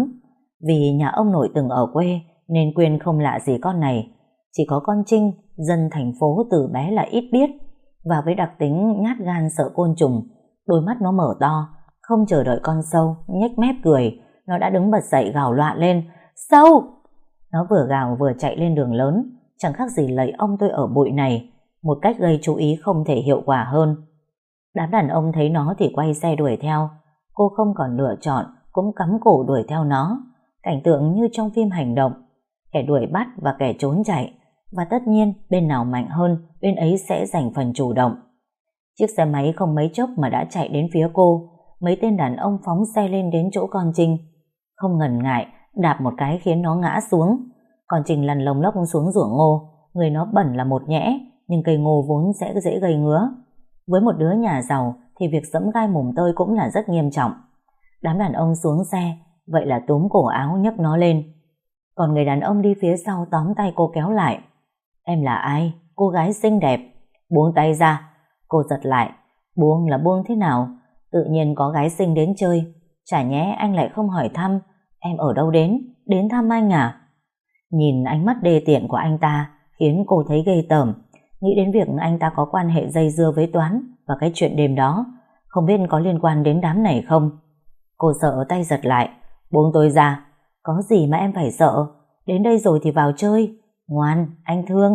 Vì nhà ông nội từng ở quê nên Quyên không lạ gì con này. Chỉ có con Trinh, dân thành phố từ bé là ít biết. Và với đặc tính nhát gan sợ côn trùng, đôi mắt nó mở to, không chờ đợi con sâu nhếch mép cười, nó đã đứng bật dậy gào loạn lên. Sâu! Nó vừa gào vừa chạy lên đường lớn, chẳng khác gì lầy ông tôi ở bụi này, một cách gây chú ý không thể hiệu quả hơn. Đám đàn ông thấy nó thì quay xe đuổi theo. Cô không còn lựa chọn, cũng cắm cổ đuổi theo nó. Cảnh tượng như trong phim hành động, kẻ đuổi bắt và kẻ trốn chạy, và tất nhiên bên nào mạnh hơn bên ấy sẽ giành phần chủ động. Chiếc xe máy không mấy chốc mà đã chạy đến phía cô. Mấy tên đàn ông phóng xe lên đến chỗ con Trinh. Không ngần ngại đạp một cái khiến nó ngã xuống. Con Trinh lăn lông lốc xuống ruộng ngô. Người nó bẩn là một nhẽ, nhưng cây ngô vốn sẽ dễ gây ngứa. Với một đứa nhà giàu thì việc giẫm gai mùng tơi cũng là rất nghiêm trọng. Đám đàn ông xuống xe, vậy là túm cổ áo nhấc nó lên. Còn người đàn ông đi phía sau tóm tay cô kéo lại. Em là ai? Cô gái xinh đẹp. Buông tay ra. Cô giật lại. Buông là buông thế nào? Tự nhiên có gái xinh đến chơi. Chả nhẽ anh lại không hỏi thăm em ở đâu đến? Đến thăm anh à? Nhìn ánh mắt đê tiện của anh ta khiến cô thấy ghê tởm. Nghĩ đến việc anh ta có quan hệ dây dưa với Toán và cái chuyện đêm đó, không biết có liên quan đến đám này không. Cô sợ tay giật lại. Buông tôi ra. Có gì mà em phải sợ? Đến đây rồi thì vào chơi. Ngoan, anh thương.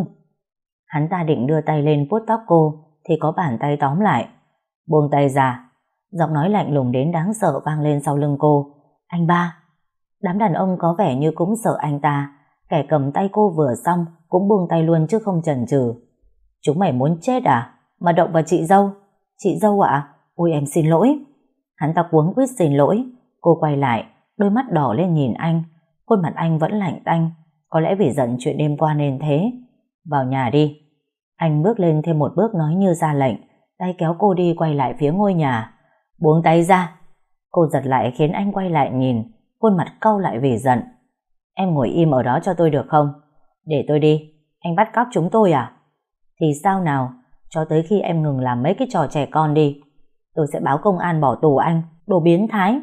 Hắn ta định đưa tay lên vuốt tóc cô thì có bàn tay tóm lại. Buông tay ra. Giọng nói lạnh lùng đến đáng sợ vang lên sau lưng cô. Anh ba. Đám đàn ông có vẻ như cũng sợ anh ta. Kẻ cầm tay cô vừa xong cũng buông tay luôn chứ không chần chừ. Chúng mày muốn chết à? Mà động vào chị dâu. Chị dâu ạ? Ôi em xin lỗi. Hắn ta cuống quýt xin lỗi. Cô quay lại, đôi mắt đỏ lên nhìn anh. Khuôn mặt anh vẫn lạnh tanh. Có lẽ vì giận chuyện đêm qua nên thế. Vào nhà đi. Anh bước lên thêm một bước nói như ra lệnh. Tay kéo cô đi quay lại phía ngôi nhà. Buông tay ra. Cô giật lại khiến anh quay lại nhìn. Khuôn mặt cau lại vì giận. Em ngồi im ở đó cho tôi được không? Để tôi đi. Anh bắt cóc chúng tôi à? Thì sao nào? Cho tới khi em ngừng làm mấy cái trò trẻ con đi. Tôi sẽ báo công an bỏ tù anh. Đồ biến thái.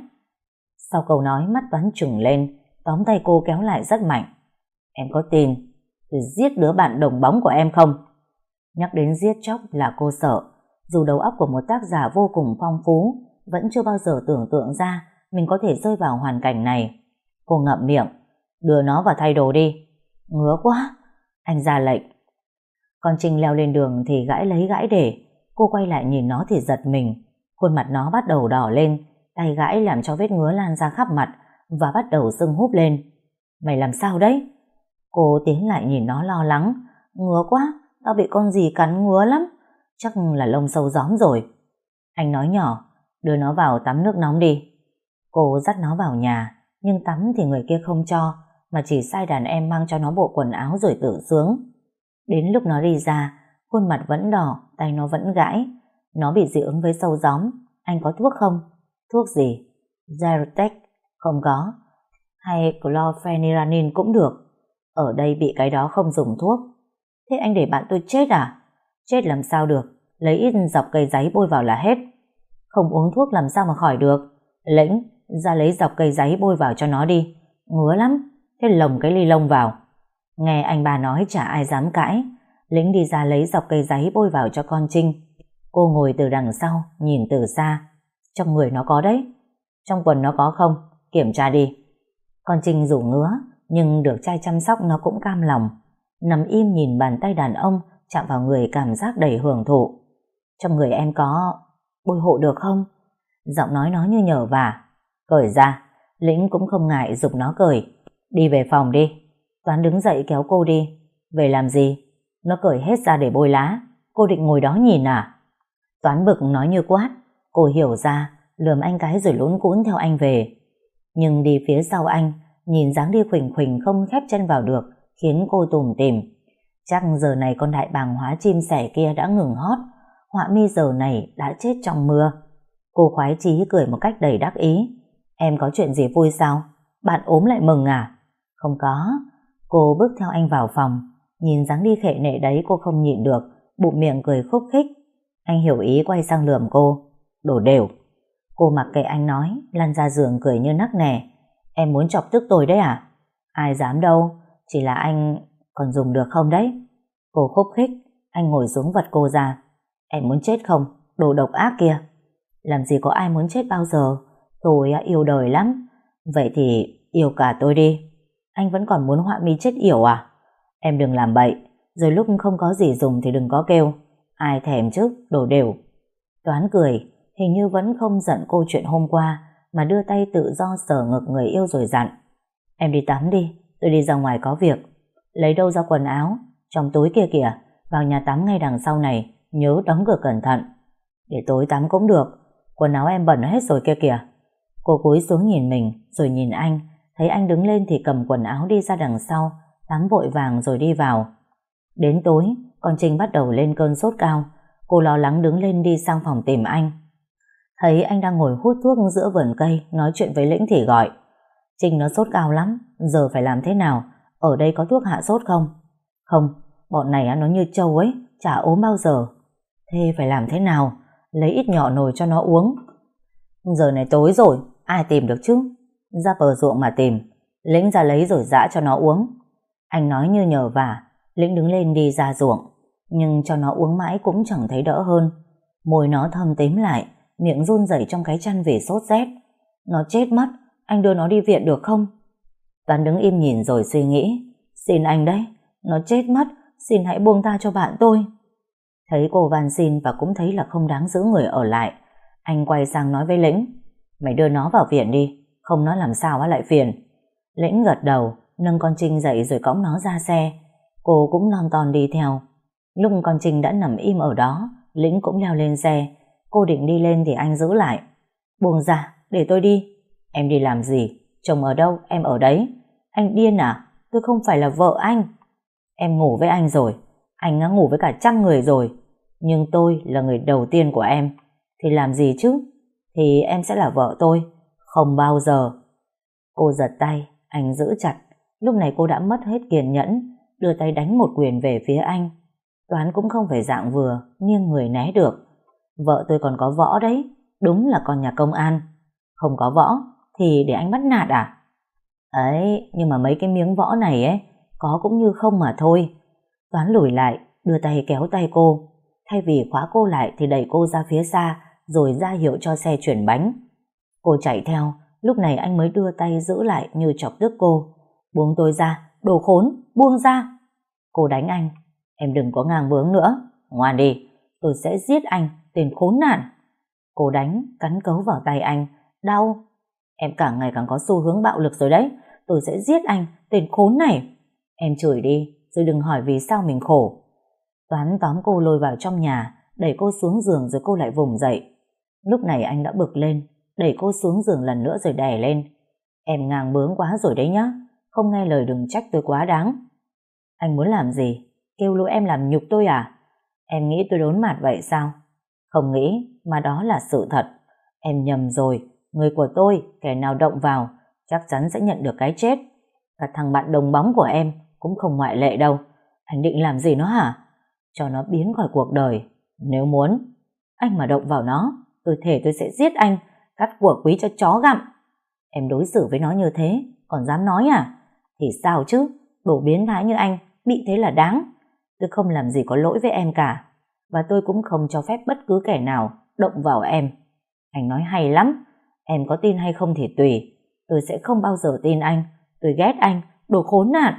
Sau câu nói mắt Toán trừng lên, tóm tay cô kéo lại rất mạnh. Em có tin tôi giết đứa bạn đồng bóng của em không? Nhắc đến giết chóc là cô sợ. Dù đầu óc của một tác giả vô cùng phong phú, vẫn chưa bao giờ tưởng tượng ra mình có thể rơi vào hoàn cảnh này. Cô ngậm miệng. Đưa nó vào thay đồ đi. Ngứa quá. Anh ra lệnh. Con Trinh leo lên đường thì gãi lấy gãi để. Cô quay lại nhìn nó thì giật mình. Khuôn mặt nó bắt đầu đỏ lên. Tay gãi làm cho vết ngứa lan ra khắp mặt và bắt đầu sưng húp lên. Mày làm sao đấy? Cô tiến lại nhìn nó lo lắng. Ngứa quá, tao bị con gì cắn ngứa lắm. Chắc là lông sâu gióm rồi. Anh nói nhỏ. Đưa nó vào tắm nước nóng đi. Cô dắt nó vào nhà, nhưng tắm thì người kia không cho, mà chỉ sai đàn em mang cho nó bộ quần áo rồi tự sướng. Đến lúc nó đi ra, khuôn mặt vẫn đỏ, tay nó vẫn gãi. Nó bị dị ứng với sâu gióm. Anh có thuốc không? Thuốc gì? Zyrtec? Không có. Hay chlorpheniramine cũng được. Ở đây bị cái đó không dùng thuốc. Thế anh để bạn tôi chết à? Chết làm sao được? Lấy ít dọc cây giấy bôi vào là hết. Không uống thuốc làm sao mà khỏi được? Lĩnh, ra lấy dọc cây giấy bôi vào cho nó đi. Ngứa lắm. Thế lồng cái ly lông vào. Nghe anh bà nói chả ai dám cãi. Lĩnh đi ra lấy dọc cây giấy bôi vào cho con Trinh. Cô ngồi từ đằng sau, nhìn từ xa. Trong người nó có đấy. Trong quần nó có không? Kiểm tra đi. Con Trinh dù ngứa, nhưng được trai chăm sóc nó cũng cam lòng. Nằm im nhìn bàn tay đàn ông chạm vào người, cảm giác đầy hưởng thụ. Trong người em có... bôi hộ được không? Giọng nói nó như nhờ vả. Cởi ra. Lĩnh cũng không ngại giục nó cởi. Đi về phòng đi. Toán đứng dậy kéo cô đi. Về làm gì? Nó cởi hết ra để bôi lá. Cô định ngồi đó nhìn à? Toán bực nói như quát. Cô hiểu ra, lườm anh cái rồi lún cũn theo anh về. Nhưng đi phía sau anh, nhìn dáng đi khuỳnh khuỳnh không khép chân vào được, khiến cô tủm tỉm. Chắc giờ này con đại bàng hóa chim sẻ kia đã ngừng hót. Họa mi giờ này đã chết trong mưa. Cô khoái chí cười một cách đầy đắc ý. Em có chuyện gì vui sao? Bạn ốm lại mừng à? Không có. Cô bước theo anh vào phòng. Nhìn dáng đi khệ nệ đấy cô không nhịn được, bụng miệng cười khúc khích. Anh hiểu ý quay sang lườm cô. Đổ đều. Cô mặc kệ anh nói, lăn ra giường cười như nắc nẻ. Em muốn chọc tức tôi đấy à? Ai dám đâu, chỉ là anh còn dùng được không đấy? Cô khúc khích. Anh ngồi xuống vật cô ra. Em muốn chết không? Đồ độc ác kia. Làm gì có ai muốn chết bao giờ. Tôi yêu đời lắm. Vậy thì yêu cả tôi đi. Anh vẫn còn muốn họa mi chết yểu à? Em đừng làm bậy. Rồi lúc không có gì dùng thì đừng có kêu. Ai thèm chứ, đổ đều. Toán cười. Hình như vẫn không giận cô chuyện hôm qua, mà đưa tay tự do sờ ngực người yêu rồi dặn. Em đi tắm đi, tôi đi ra ngoài có việc. Lấy đâu ra quần áo? Trong túi kia kìa. Vào nhà tắm ngay đằng sau này. Nhớ đóng cửa cẩn thận. Để tối tắm cũng được. Quần áo em bẩn hết rồi kia kìa. Cô cúi xuống nhìn mình, rồi nhìn anh. Thấy anh đứng lên thì cầm quần áo đi ra đằng sau, tắm vội vàng rồi đi vào. Đến tối, con Trinh bắt đầu lên cơn sốt cao. Cô lo lắng đứng lên đi sang phòng tìm anh. Thấy anh đang ngồi hút thuốc giữa vườn cây, nói chuyện với Lĩnh thì gọi. Trinh nó sốt cao lắm, giờ phải làm thế nào? Ở đây có thuốc hạ sốt không? Không, bọn này nó như trâu ấy, chả ốm bao giờ. Thế phải làm thế nào? Lấy ít nhỏ nồi cho nó uống. Giờ này tối rồi, ai tìm được chứ? Ra bờ ruộng mà tìm. Lĩnh ra lấy rồi giã cho nó uống. Anh nói như nhờ vả. Lĩnh đứng lên đi ra ruộng, nhưng cho nó uống mãi cũng chẳng thấy đỡ hơn. Môi nó thâm tím lại, miệng run rẩy trong cái chăn vì sốt rét. Nó chết mất, anh đưa nó đi viện được không? Toán đứng im nhìn rồi suy nghĩ. Xin anh đấy, nó chết mất, xin hãy buông tha cho bạn tôi. Thấy cô van xin và cũng thấy là không đáng giữ người ở lại, anh quay sang nói với Lĩnh. Mày đưa nó vào viện đi, không nó làm sao lại phiền. Lĩnh gật đầu, nâng con Trinh dậy rồi cõng nó ra xe. Cô cũng lon ton đi theo. Lúc con Trinh đã nằm im ở đó, Lĩnh cũng leo lên xe. Cô định đi lên thì anh giữ lại. Buông ra, để tôi đi. Em đi làm gì? Chồng ở đâu, em ở đấy. Anh điên à? Tôi không phải là vợ anh. Em ngủ với anh rồi. Anh đã ngủ với cả trăm người rồi. Nhưng tôi là người đầu tiên của em. Thì làm gì chứ? Thì em sẽ là vợ tôi. Không bao giờ. Cô giật tay, anh giữ chặt. Lúc này cô đã mất hết kiên nhẫn, đưa tay đánh một quyền về phía anh. Toán cũng không phải dạng vừa, nghiêng người né được. Vợ tôi còn có võ đấy, đúng là con nhà công an. Không có võ, thì để anh bắt nạt à? Ấy, nhưng mà mấy cái miếng võ này ấy, có cũng như không mà thôi. Toán lùi lại, đưa tay kéo tay cô. Thay vì khóa cô lại thì đẩy cô ra phía xa, rồi ra hiệu cho xe chuyển bánh. Cô chạy theo, lúc này anh mới đưa tay giữ lại như chọc tức cô. Buông tôi ra, đồ khốn, buông ra. Cô đánh anh. Em đừng có ngang bướng nữa. Ngoan đi, tôi sẽ giết anh, tên khốn nạn. Cô đánh, cắn cấu vào tay anh. Đau. Em càng ngày càng có xu hướng bạo lực rồi đấy. Tôi sẽ giết anh, tên khốn này. Em chửi đi, rồi đừng hỏi vì sao mình khổ. Toán tóm cô lôi vào trong nhà, đẩy cô xuống giường rồi cô lại vùng dậy. Lúc này anh đã bực lên. đẩy cô xuống giường lần nữa rồi đè lên. Em ngang bướng quá rồi đấy nhá, không nghe lời đừng trách tôi quá đáng. Anh muốn làm gì? Kêu lũ em làm nhục tôi à? Em nghĩ tôi đốn mặt vậy sao? Không nghĩ, mà đó là sự thật. Em nhầm rồi, người của tôi, kẻ nào động vào, chắc chắn sẽ nhận được cái chết. Cả thằng bạn đồng bóng của em cũng không ngoại lệ đâu. Anh định làm gì nó hả? Cho nó biến khỏi cuộc đời. Nếu muốn, anh mà động vào nó, tôi thề tôi sẽ giết anh, cắt của quý cho chó gặm. Em đối xử với nó như thế, còn dám nói à? Thì sao chứ, đồ biến thái như anh, bị thế là đáng. Tôi không làm gì có lỗi với em cả, và tôi cũng không cho phép bất cứ kẻ nào động vào em. Anh nói hay lắm, em có tin hay không thì tùy. Tôi sẽ không bao giờ tin anh, tôi ghét anh, đồ khốn nạn.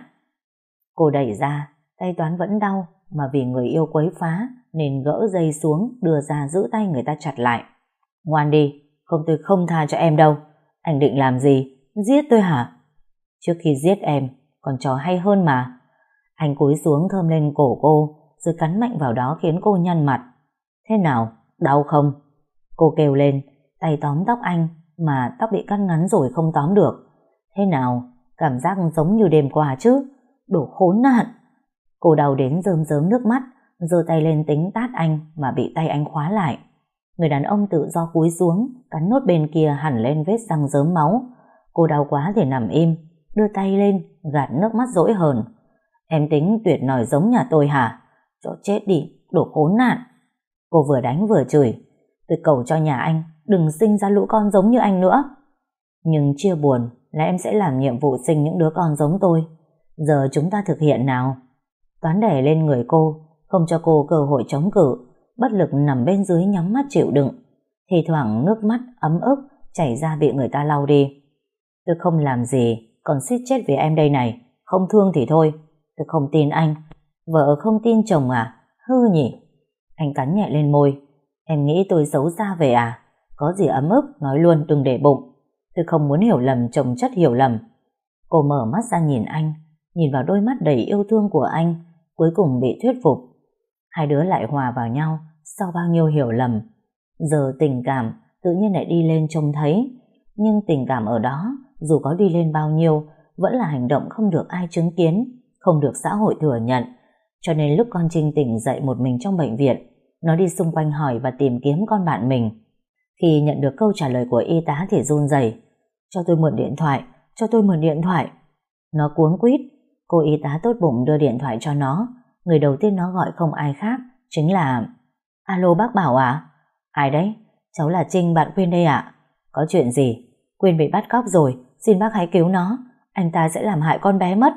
Cô đẩy ra, tay Toán vẫn đau, mà vì người yêu quấy phá nên gỡ dây xuống, đưa ra giữ tay người ta chặt lại. Ngoan đi, không tôi không tha cho em đâu. Anh định làm gì? Giết tôi hả? Trước khi giết em, còn trò hay hơn mà. Anh cúi xuống thơm lên cổ cô, rồi cắn mạnh vào đó khiến cô nhăn mặt. Thế nào? Đau không? Cô kêu lên, tay tóm tóc anh, mà tóc bị cắt ngắn rồi không tóm được. Thế nào? Cảm giác giống như đêm qua chứ? Đồ khốn nạn! Cô đau đến rơm rớm nước mắt, giơ tay lên tính tát anh mà bị tay anh khóa lại. Người đàn ông tự do cúi xuống, cắn nốt bên kia hẳn lên vết răng rớm máu. Cô đau quá thì nằm im, đưa tay lên, gạt nước mắt dỗi hờn. Em tính tuyệt nòi giống nhà tôi hả? Cho chết đi, đồ khốn nạn! Cô vừa đánh vừa chửi. Tôi cầu cho nhà anh đừng sinh ra lũ con giống như anh nữa. Nhưng chia buồn là em sẽ làm nhiệm vụ sinh những đứa con giống tôi. Giờ chúng ta thực hiện nào. Toán đè lên người cô, không cho cô cơ hội chống cự, bất lực nằm bên dưới nhắm mắt chịu đựng. Thì thoảng nước mắt ấm ức chảy ra bị người ta lau đi. Tôi không làm gì, còn suýt chết vì em đây này. Không thương thì thôi. Tôi không tin anh. Vợ không tin chồng à? Hư nhỉ? Anh cắn nhẹ lên môi. Em nghĩ tôi xấu xa về à? Có gì ấm ức nói luôn, đừng để bụng. Tôi không muốn hiểu lầm chồng chất hiểu lầm. Cô mở mắt ra nhìn anh, nhìn vào đôi mắt đầy yêu thương của anh, cuối cùng bị thuyết phục. Hai đứa lại hòa vào nhau sau bao nhiêu hiểu lầm. Giờ tình cảm tự nhiên lại đi lên trông thấy. Nhưng tình cảm ở đó, dù có đi lên bao nhiêu, vẫn là hành động không được ai chứng kiến, không được xã hội thừa nhận. Cho nên lúc con Trinh tỉnh dậy một mình trong bệnh viện, nó đi xung quanh hỏi và tìm kiếm con bạn mình. Khi nhận được câu trả lời của y tá thì run rẩy. Cho tôi mượn điện thoại, cho tôi mượn điện thoại. Nó cuống quýt. Cô y tá tốt bụng đưa điện thoại cho nó. Người đầu tiên nó gọi không ai khác, chính là... Alo bác Bảo à? Ai đấy? Cháu là Trinh, bạn Quyên đây ạ. Có chuyện gì? Quyên bị bắt cóc rồi, xin bác hãy cứu nó. Anh ta sẽ làm hại con bé mất.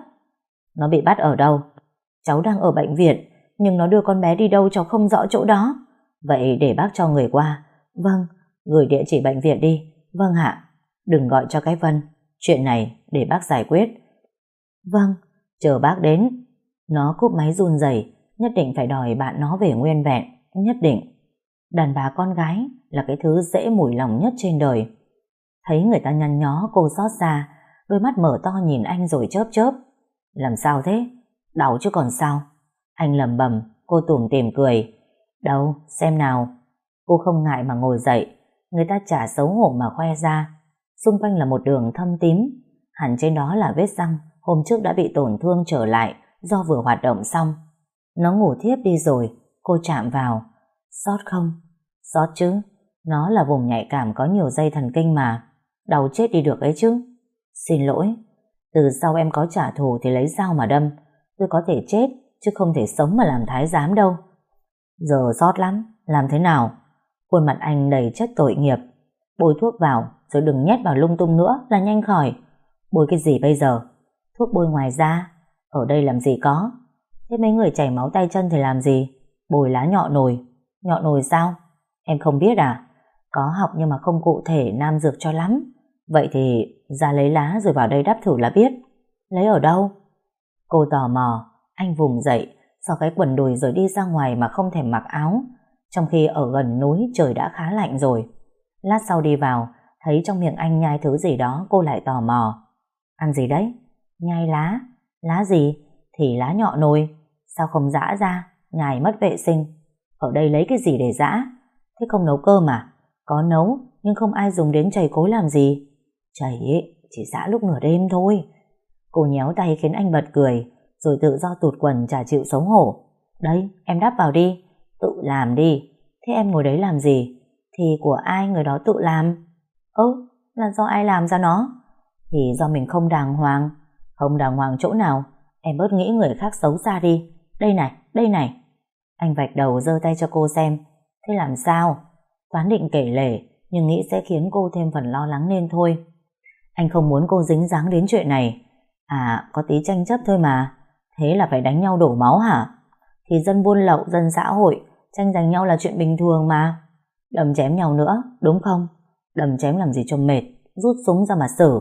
Nó bị bắt ở đâu? Cháu đang ở bệnh viện, nhưng nó đưa con bé đi đâu cháu không rõ chỗ đó. Vậy để bác cho người qua. Vâng, gửi địa chỉ bệnh viện đi. Vâng ạ. Đừng gọi cho cái Vân. Chuyện này để bác giải quyết. Vâng, chờ bác đến. Nó cúp máy run rẩy, nhất định phải đòi bạn nó về nguyên vẹn. Nhất định. Đàn bà con gái là cái thứ dễ mủi lòng nhất trên đời. Thấy người ta nhăn nhó, cô xót xa, đôi mắt mở to nhìn anh rồi chớp chớp. Làm sao thế? Đau chứ còn sao? Anh lẩm bẩm, cô tủm tỉm cười. Đâu, xem nào. Cô không ngại mà ngồi dậy. Người ta chả xấu hổ mà khoe ra. Xung quanh là một đường thâm tím, hẳn trên đó là vết răng hôm trước đã bị tổn thương trở lại do vừa hoạt động xong. Nó ngủ thiếp đi rồi. Cô chạm vào. Xót không? Xót chứ. Nó là vùng nhạy cảm có nhiều dây thần kinh mà. Đau chết đi được ấy chứ. Xin lỗi. Từ sau em có trả thù thì lấy dao mà đâm. Tôi có thể chết chứ không thể sống mà làm thái giám đâu. Giờ xót lắm. Làm thế nào? Khuôn mặt anh đầy chất tội nghiệp. Bôi thuốc vào rồi đừng nhét vào lung tung nữa là nhanh khỏi. Bôi cái gì bây giờ? Thuốc bôi ngoài da. Ở đây làm gì có. Thế mấy người chảy máu tay chân thì làm gì? Bôi lá nhọ nồi. Nhọ nồi sao? Em không biết à? Có học nhưng mà không cụ thể nam dược cho lắm. Vậy thì ra lấy lá rồi vào đây đắp thử là biết. Lấy ở đâu? Cô tò mò. Anh vùng dậy, xỏ cái quần đùi rồi đi ra ngoài mà không thèm mặc áo. Trong khi ở gần núi trời đã khá lạnh rồi. Lát sau đi vào, thấy trong miệng anh nhai thứ gì đó, cô lại tò mò. Ăn gì đấy? Nhai lá. Lá gì? Thì lá nhọ nồi. Sao không giã ra? Nhai mất vệ sinh. Ở đây lấy cái gì để giã? Thế không nấu cơm à? Có nấu, nhưng không ai dùng đến chày cối làm gì. Chày ấy chỉ giã lúc nửa đêm thôi. Cô nhéo tay khiến anh bật cười, rồi tự do tụt quần chả chịu xấu hổ. Đây, em đắp vào đi. Tự làm đi. Thế em ngồi đấy làm gì? Thì của ai người đó tự làm. Là do ai làm ra nó? Thì do mình không đàng hoàng. Không đàng hoàng chỗ nào? Em bớt nghĩ người khác xấu xa đi. Đây này. Anh vạch đầu giơ tay cho cô xem. Thế làm sao? Toán định kể lể, nhưng nghĩ sẽ khiến cô thêm phần lo lắng nên thôi. Anh không muốn cô dính dáng đến chuyện này. À, có tí tranh chấp thôi mà. Thế là phải đánh nhau đổ máu hả? Thì dân buôn lậu, dân xã hội, tranh giành nhau là chuyện bình thường mà. Đâm chém nhau nữa, đúng không? Đâm chém làm gì cho mệt, rút súng ra mà xử.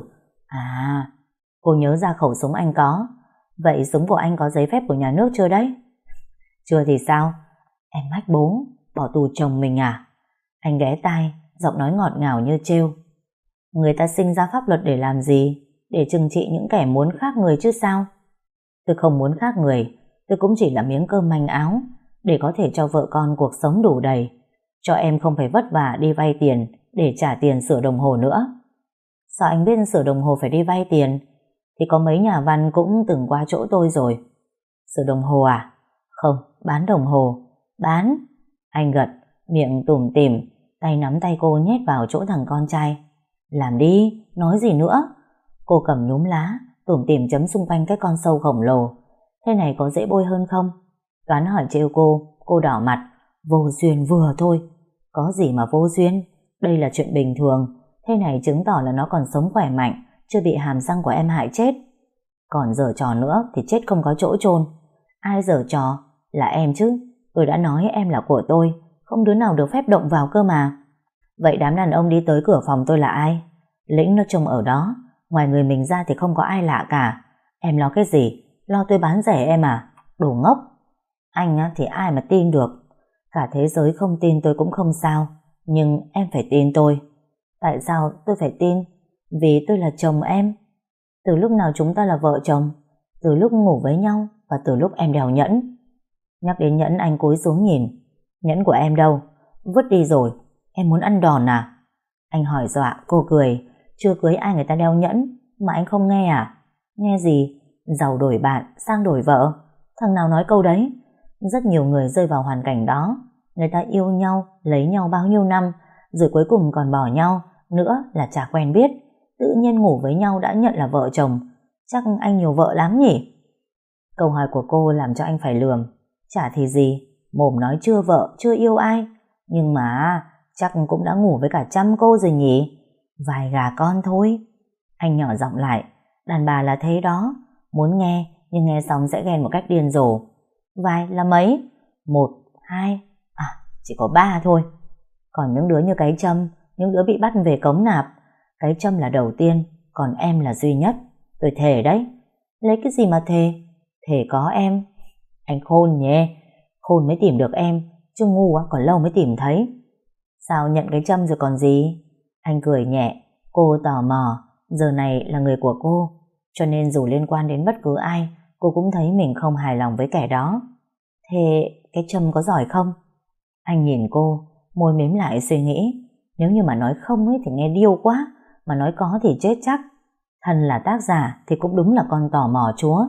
À, cô nhớ ra khẩu súng anh có. Vậy súng của anh có giấy phép của nhà nước chưa đấy? Chưa thì sao? Em mách bố, bỏ tù chồng mình à? Anh ghé tai, giọng nói ngọt ngào như trêu. Người ta sinh ra pháp luật để làm gì? Để trừng trị những kẻ muốn khác người chứ sao? Tôi không muốn khác người, tôi cũng chỉ là miếng cơm manh áo, để có thể cho vợ con cuộc sống đủ đầy, cho em không phải vất vả đi vay tiền để trả tiền sửa đồng hồ nữa. Sao anh biết sửa đồng hồ phải đi vay tiền? Thì có mấy nhà văn cũng từng qua chỗ tôi rồi. Sửa đồng hồ à? Không, bán đồng hồ. Bán? Anh gật, miệng tủm tỉm, tay nắm tay cô nhét vào chỗ thằng con trai. Làm đi, nói gì nữa? Cô cầm nhúm lá, tủm tỉm chấm xung quanh cái con sâu khổng lồ. Thế này có dễ bôi hơn không? Toán hỏi trêu cô đỏ mặt. Vô duyên vừa thôi. Có gì mà vô duyên? Đây là chuyện bình thường. Thế này chứng tỏ là nó còn sống khỏe mạnh, chưa bị hàm răng của em hại chết. Còn giở trò nữa thì chết không có chỗ chôn. Ai giở trò? Là em chứ. Tôi đã nói em là của tôi, không đứa nào được phép động vào cơ mà. Vậy đám đàn ông đi tới cửa phòng tôi là ai? Lĩnh nó trông ở đó, ngoài người mình ra thì không có ai lạ cả. Em lo cái gì? Lo tôi bán rẻ em à? Đồ ngốc. Anh á, thì ai mà tin được. Cả thế giới không tin tôi cũng không sao, nhưng em phải tin tôi. Tại sao tôi phải tin? Vì tôi là chồng em. Từ lúc nào chúng ta là vợ chồng? Từ lúc ngủ với nhau và từ lúc em đeo nhẫn. Nhắc đến nhẫn anh cúi xuống nhìn. Nhẫn của em đâu? Vứt đi rồi. Em muốn ăn đòn à? Anh hỏi dọa, cô cười. Chưa cưới ai người ta đeo nhẫn mà anh không nghe à? Nghe gì? Giàu đổi bạn, sang đổi vợ. Thằng nào nói câu đấy? Rất nhiều người rơi vào hoàn cảnh đó. Người ta yêu nhau, lấy nhau bao nhiêu năm, rồi cuối cùng còn bỏ nhau, nữa là chả quen biết. Tự nhiên ngủ với nhau đã nhận là vợ chồng. Chắc anh nhiều vợ lắm nhỉ? Câu hỏi của cô làm cho anh phải lườm. Chả thì gì, mồm nói chưa vợ, chưa yêu ai, nhưng mà chắc cũng đã ngủ với cả trăm cô rồi nhỉ? Vài gà con thôi. Anh nhỏ giọng lại. Đàn bà là thế đó, muốn nghe nhưng nghe xong sẽ ghen một cách điên rồ. Vài là mấy? 1, 2, chỉ có 3 thôi. Còn những đứa như cái Trâm, những đứa bị bắt về cống nạp. Cái Trâm là đầu tiên, còn em là duy nhất. Tôi thề đấy. Lấy cái gì mà thề? Thề có em. Anh khôn nhé. Khôn mới tìm được em, chứ ngu á còn lâu mới tìm thấy. Sao nhận cái Trâm rồi còn gì? Anh cười nhẹ. Cô tò mò, giờ này là người của cô, cho nên dù liên quan đến bất cứ ai, cô cũng thấy mình không hài lòng với kẻ đó. Thế cái Trâm có giỏi không? Anh nhìn cô, môi mím lại suy nghĩ. Nếu như mà nói không ấy thì nghe điêu quá, mà nói có thì chết chắc. Thân là tác giả thì cũng đúng là con tò mò chúa.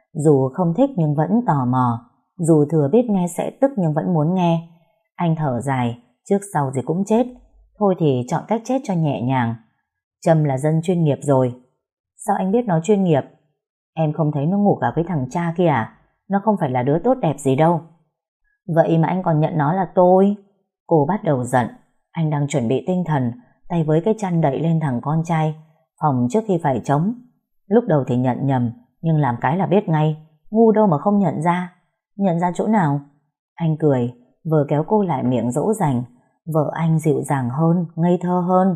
Dù không thích nhưng vẫn tò mò, dù thừa biết nghe sẽ tức nhưng vẫn muốn nghe. Anh thở dài, trước sau gì cũng chết, thôi thì chọn cách chết cho nhẹ nhàng. Trâm là dân chuyên nghiệp rồi. Sao anh biết nó chuyên nghiệp? Em không thấy nó ngủ cả với thằng cha kia à? Nó không phải là đứa tốt đẹp gì đâu. Vậy mà anh còn nhận nó là tôi. Cô bắt đầu giận. Anh đang chuẩn bị tinh thần, tay với cái chăn đậy lên thằng con trai, phòng trước khi phải trống. Lúc đầu thì nhận nhầm, nhưng làm cái là biết ngay. Ngu đâu mà không nhận ra. Nhận ra chỗ nào? Anh cười, vừa kéo cô lại miệng dỗ dành. Vợ anh dịu dàng hơn, ngây thơ hơn.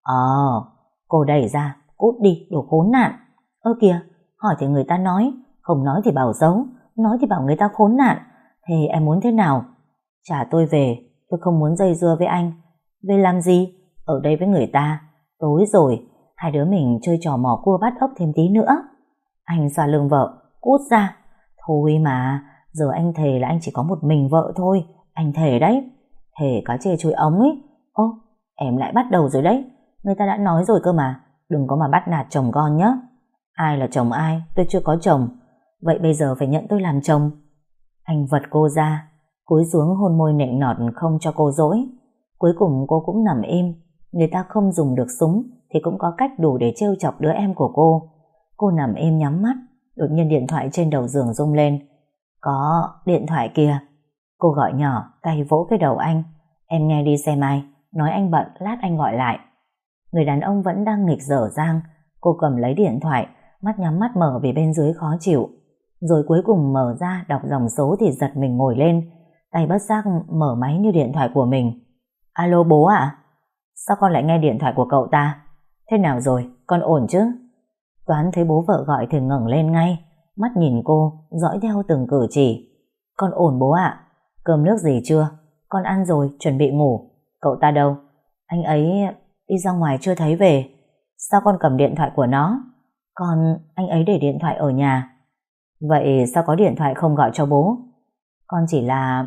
Cô đẩy ra. Cút đi, đồ khốn nạn. Ơ kìa, hỏi thì người ta nói, không nói thì bảo giấu, nói thì bảo người ta khốn nạn. Thế em muốn thế nào? Trả tôi về, tôi không muốn dây dưa với anh. Về làm gì? Ở đây với người ta. Tối rồi, hai đứa mình chơi trò mò cua bắt ốc thêm tí nữa. Anh xoa lưng vợ. Cút ra. Thôi mà, giờ anh thề là anh chỉ có một mình vợ thôi. Anh thề đấy. Thề cá chê chui ống ấy. Em lại bắt đầu rồi đấy. Người ta đã nói rồi cơ mà, đừng có mà bắt nạt chồng con nhé. Ai là chồng ai, tôi chưa có chồng. Vậy bây giờ phải nhận tôi làm chồng. Anh vật cô ra, cúi xuống hôn môi nịnh nọt không cho cô dỗi. Cuối cùng cô cũng nằm im. Người ta không dùng được súng thì cũng có cách đủ để trêu chọc đứa em của cô. Cô nằm im nhắm mắt. Đột nhiên điện thoại trên đầu giường rung lên. Có điện thoại kìa. Cô gọi nhỏ, tay vỗ cái đầu anh. Em nghe đi xem ai. Nói anh bận, lát anh gọi lại. Người đàn ông vẫn đang nghịch dở dang. Cô cầm lấy điện thoại, mắt nhắm mắt mở vì bên dưới khó chịu. Rồi cuối cùng mở ra đọc dòng số thì giật mình ngồi lên. Tay bất giác mở máy như điện thoại của mình. Alo bố ạ? Sao con lại nghe điện thoại của cậu ta? Thế nào rồi, con ổn chứ? Toán thấy bố vợ gọi thì ngẩng lên ngay, mắt nhìn cô, dõi theo từng cử chỉ. Con ổn bố ạ. Cơm nước gì chưa? Con ăn rồi, chuẩn bị ngủ. Cậu ta đâu? Anh ấy đi ra ngoài chưa thấy về. Sao con cầm điện thoại của nó? Anh ấy để điện thoại ở nhà. Vậy sao có điện thoại không gọi cho bố? Con chỉ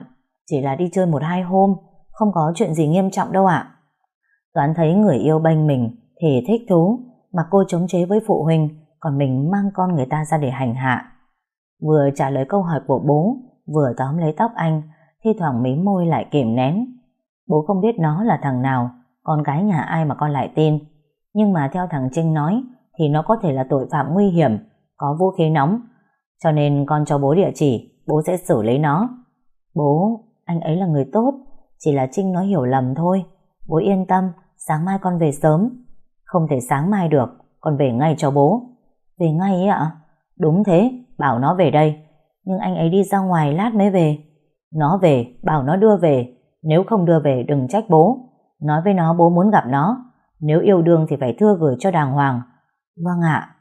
là đi chơi 1-2 hôm, không có chuyện gì nghiêm trọng đâu ạ. Toán thấy người yêu bênh mình thì thích thú, mà cô chống chế với phụ huynh, còn mình mang con người ta ra để hành hạ. Vừa trả lời câu hỏi của bố, vừa tóm lấy tóc anh, thi thoảng mím môi lại kìm nén. Bố không biết nó là thằng nào, con gái nhà ai mà con lại tin. Nhưng mà theo thằng Trinh nói thì nó có thể là tội phạm nguy hiểm, có vũ khí nóng. Cho nên con cho bố địa chỉ, bố sẽ xử lý nó. Bố, anh ấy là người tốt, chỉ là Trinh nó hiểu lầm thôi. Bố yên tâm, sáng mai con về sớm. Không thể sáng mai được, con về ngay cho bố. Về ngay ấy ạ? Đúng thế, bảo nó về đây. Nhưng anh ấy đi ra ngoài lát mới về. Nó về, bảo nó đưa về. Nếu không đưa về đừng trách bố. Nói với nó bố muốn gặp nó. Nếu yêu đương thì phải thưa gửi cho đàng hoàng. Vâng ạ.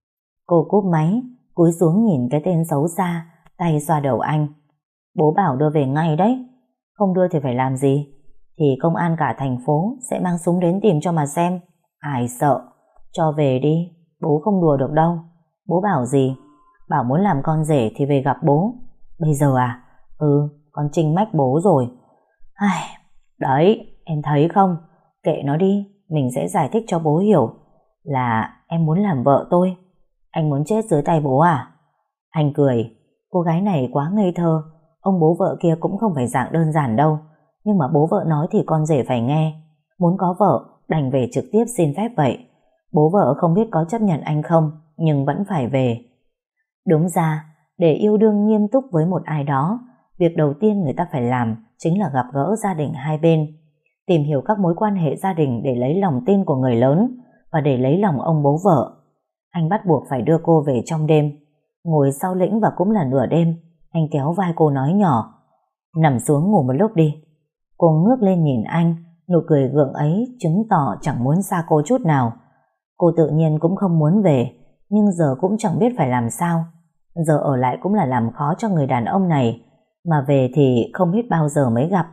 Cô cúp máy, cúi xuống nhìn cái tên xấu xa, tay xoa đầu anh. Bố bảo đưa về ngay đấy. Không đưa thì phải làm gì? Thì công an cả thành phố sẽ mang súng đến tìm cho mà xem. Ai sợ. Cho về đi, bố không đùa được đâu. Bố bảo gì? Bảo muốn làm con rể thì về gặp bố. Bây giờ à? Ừ, con Trinh mách bố rồi. Ai, đấy, em thấy không? Kệ nó đi, mình sẽ giải thích cho bố hiểu. Là em muốn làm vợ tôi. Anh muốn chết dưới tay bố à? Anh cười. Cô gái này quá ngây thơ. Ông bố vợ kia cũng không phải dạng đơn giản đâu. Nhưng mà bố vợ nói thì con rể phải nghe. Muốn có vợ, đành về trực tiếp xin phép vậy. Bố vợ không biết có chấp nhận anh không, nhưng vẫn phải về. Đúng ra, để yêu đương nghiêm túc với một ai đó, việc đầu tiên người ta phải làm chính là gặp gỡ gia đình hai bên, tìm hiểu các mối quan hệ gia đình để lấy lòng tin của người lớn và để lấy lòng ông bố vợ. Anh bắt buộc phải đưa cô về trong đêm. Ngồi sau lĩnh và cũng là nửa đêm, anh kéo vai cô nói nhỏ, nằm xuống ngủ một lúc đi. Cô ngước lên nhìn anh, nụ cười gượng ấy chứng tỏ chẳng muốn xa cô chút nào. Cô tự nhiên cũng không muốn về, nhưng giờ cũng chẳng biết phải làm sao. Giờ ở lại cũng là làm khó cho người đàn ông này, mà về thì không biết bao giờ mới gặp.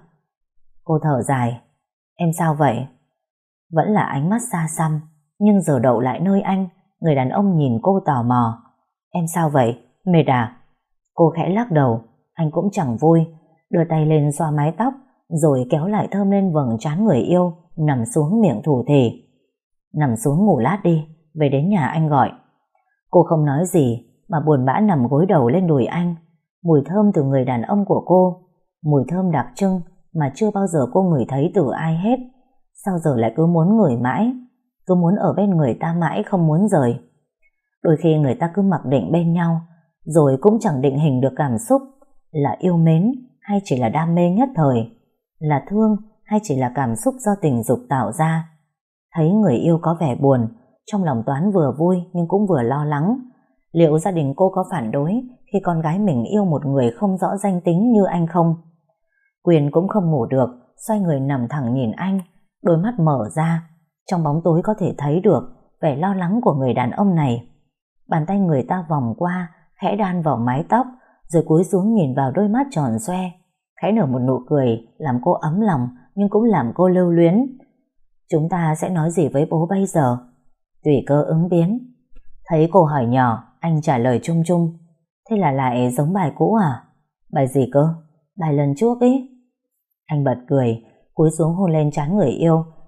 Cô thở dài. Em sao vậy? Vẫn là ánh mắt xa xăm, nhưng giờ đậu lại nơi anh. Người đàn ông nhìn cô tò mò. Em sao vậy? Mệt à? Cô khẽ lắc đầu. Anh cũng chẳng vui, đưa tay lên xoa mái tóc, rồi kéo lại thơm lên vầng trán người yêu, nằm xuống miệng thủ thỉ. Nằm xuống ngủ lát đi, về đến nhà anh gọi. Cô không nói gì, mà buồn bã nằm gối đầu lên đùi anh. Mùi thơm từ người đàn ông của cô, mùi thơm đặc trưng mà chưa bao giờ cô ngửi thấy từ ai hết. Sao giờ lại cứ muốn ngửi mãi, cứ muốn ở bên người ta mãi không muốn rời. Đôi khi người ta cứ mặc định bên nhau, rồi cũng chẳng định hình được cảm xúc, là yêu mến hay chỉ là đam mê nhất thời, là thương hay chỉ là cảm xúc do tình dục tạo ra. Thấy người yêu có vẻ buồn, trong lòng Toán vừa vui nhưng cũng vừa lo lắng. Liệu gia đình cô có phản đối khi con gái mình yêu một người không rõ danh tính như anh không? Quyền cũng không ngủ được, xoay người nằm thẳng nhìn anh, đôi mắt mở ra. Trong bóng tối có thể thấy được vẻ lo lắng của người đàn ông này. Bàn tay người ta vòng qua, khẽ đan vào mái tóc, rồi cúi xuống nhìn vào đôi mắt tròn xoe, khẽ nở một nụ cười làm cô ấm lòng nhưng cũng làm cô lưu luyến. Chúng ta sẽ nói gì với bố bây giờ? Tùy cơ ứng biến. Thấy cô hỏi nhỏ, anh trả lời chung chung. Thế là lại giống bài cũ à? Bài gì cơ? Bài lần trước ý. Anh bật cười, cúi xuống hôn lên trán người yêu,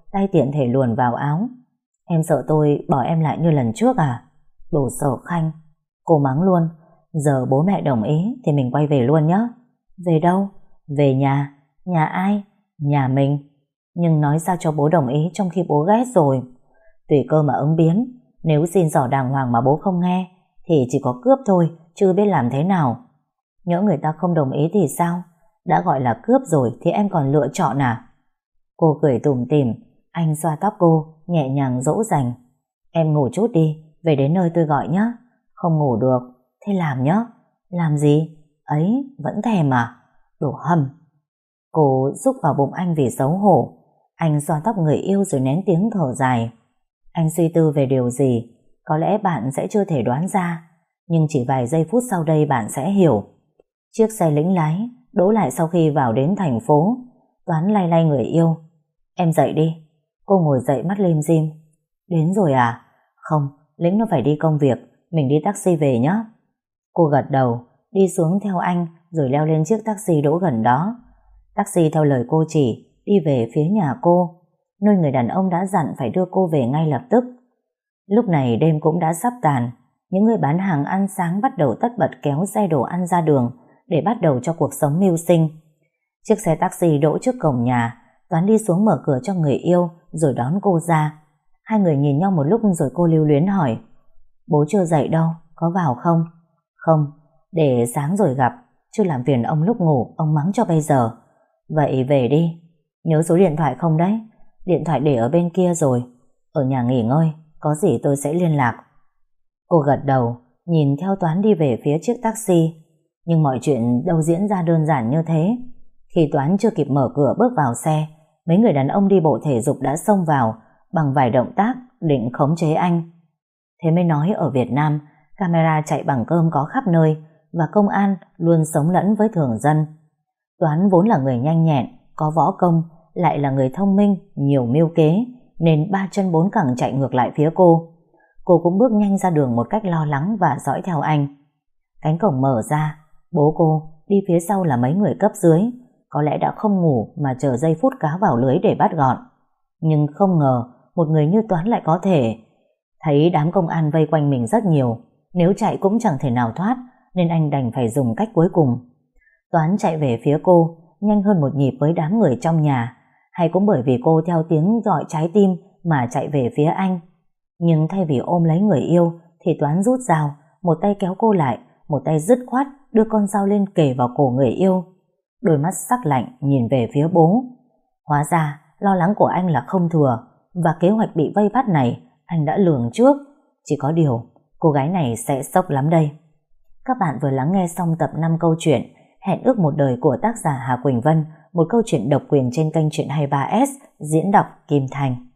tay tiện thể luồn vào áo. Em sợ tôi bỏ em lại như lần trước à? Đồ sở khanh. Cô mắng luôn. Giờ bố mẹ đồng ý thì mình quay về luôn nhé. Về đâu? Về nhà. Nhà ai? Nhà mình. Nhưng nói sao cho bố đồng ý trong khi bố ghét rồi. Tùy cơ mà ứng biến. Nếu xin xỏ đàng hoàng mà bố không nghe thì chỉ có cướp thôi, chứ biết làm thế nào. Nhỡ người ta không đồng ý thì sao? Đã gọi là cướp rồi thì em còn lựa chọn à? Cô cười tủm tỉm. Anh xoa tóc cô, nhẹ nhàng dỗ dành. Em ngủ chút đi, về đến nơi tôi gọi nhé. Không ngủ được, thế làm nhé. Làm gì? Ấy, vẫn thèm à? Đồ hầm. Cô rúc vào bụng anh vì xấu hổ. Anh xoa tóc người yêu rồi nén tiếng thở dài. Anh suy tư về điều gì? Có lẽ bạn sẽ chưa thể đoán ra, nhưng chỉ vài giây phút sau đây bạn sẽ hiểu. Chiếc xe lĩnh lái đỗ lại sau khi vào đến thành phố. Toán lay lay người yêu. Em dậy đi. Cô ngồi dậy mắt lim dim. Đến rồi à? Không, Lĩnh nó phải đi công việc, mình đi taxi về nhé. Cô gật đầu, đi xuống theo anh rồi leo lên chiếc taxi đỗ gần đó. Taxi theo lời cô chỉ đi về phía nhà cô, nơi người đàn ông đã dặn phải đưa cô về ngay lập tức. Lúc này đêm cũng đã sắp tàn. Những người bán hàng ăn sáng bắt đầu tất bật kéo xe đồ ăn ra đường để bắt đầu cho cuộc sống mưu sinh. Chiếc xe taxi đỗ trước cổng nhà. Toán đi xuống mở cửa cho người yêu rồi đón cô ra. Hai người nhìn nhau một lúc rồi cô lưu luyến hỏi: Bố chưa dậy đâu, có vào không? Không, để sáng rồi gặp, chứ làm phiền ông lúc ngủ, ông mắng cho bây giờ. Vậy về đi. Nhớ số điện thoại không đấy? Điện thoại để ở bên kia rồi. Ở nhà nghỉ ngơi, có gì tôi sẽ liên lạc. Cô gật đầu, nhìn theo Toán đi về phía chiếc taxi. Nhưng mọi chuyện đâu diễn ra đơn giản như thế. Khi Toán chưa kịp mở cửa bước vào xe, mấy người đàn ông đi bộ thể dục đã xông vào bằng vài động tác định khống chế anh. Thế mới nói ở Việt Nam, camera chạy bằng cơm có khắp nơi và công an luôn sống lẫn với thường dân. Toán vốn là người nhanh nhẹn, có võ công, lại là người thông minh, nhiều mưu kế, nên ba chân bốn cẳng chạy ngược lại phía cô. Cô cũng bước nhanh ra đường một cách lo lắng và dõi theo anh. Cánh cổng mở ra, bố cô đi phía sau là mấy người cấp dưới, có lẽ đã không ngủ mà chờ giây phút cá vào lưới để bắt gọn. Nhưng không ngờ một người như Toán lại có thể. Thấy đám công an vây quanh mình rất nhiều, nếu chạy cũng chẳng thể nào thoát, nên anh đành phải dùng cách cuối cùng. Toán chạy về phía cô, nhanh hơn một nhịp với đám người trong nhà, hay cũng bởi vì cô theo tiếng gọi trái tim mà chạy về phía anh. Nhưng thay vì ôm lấy người yêu thì Toán rút dao, một tay kéo cô lại, một tay dứt khoát đưa con dao lên kề vào cổ người yêu. Đôi mắt sắc lạnh nhìn về phía bố. Hóa ra lo lắng của anh là không thừa, và kế hoạch bị vây bắt này anh đã lường trước. Chỉ có điều cô gái này sẽ sốc lắm đây. Các bạn vừa lắng nghe xong tập 5 câu chuyện Hẹn ước một đời của tác giả Hà Quỳnh Vân, một câu chuyện độc quyền trên kênh Chuyện 23S, diễn đọc Kim Thành.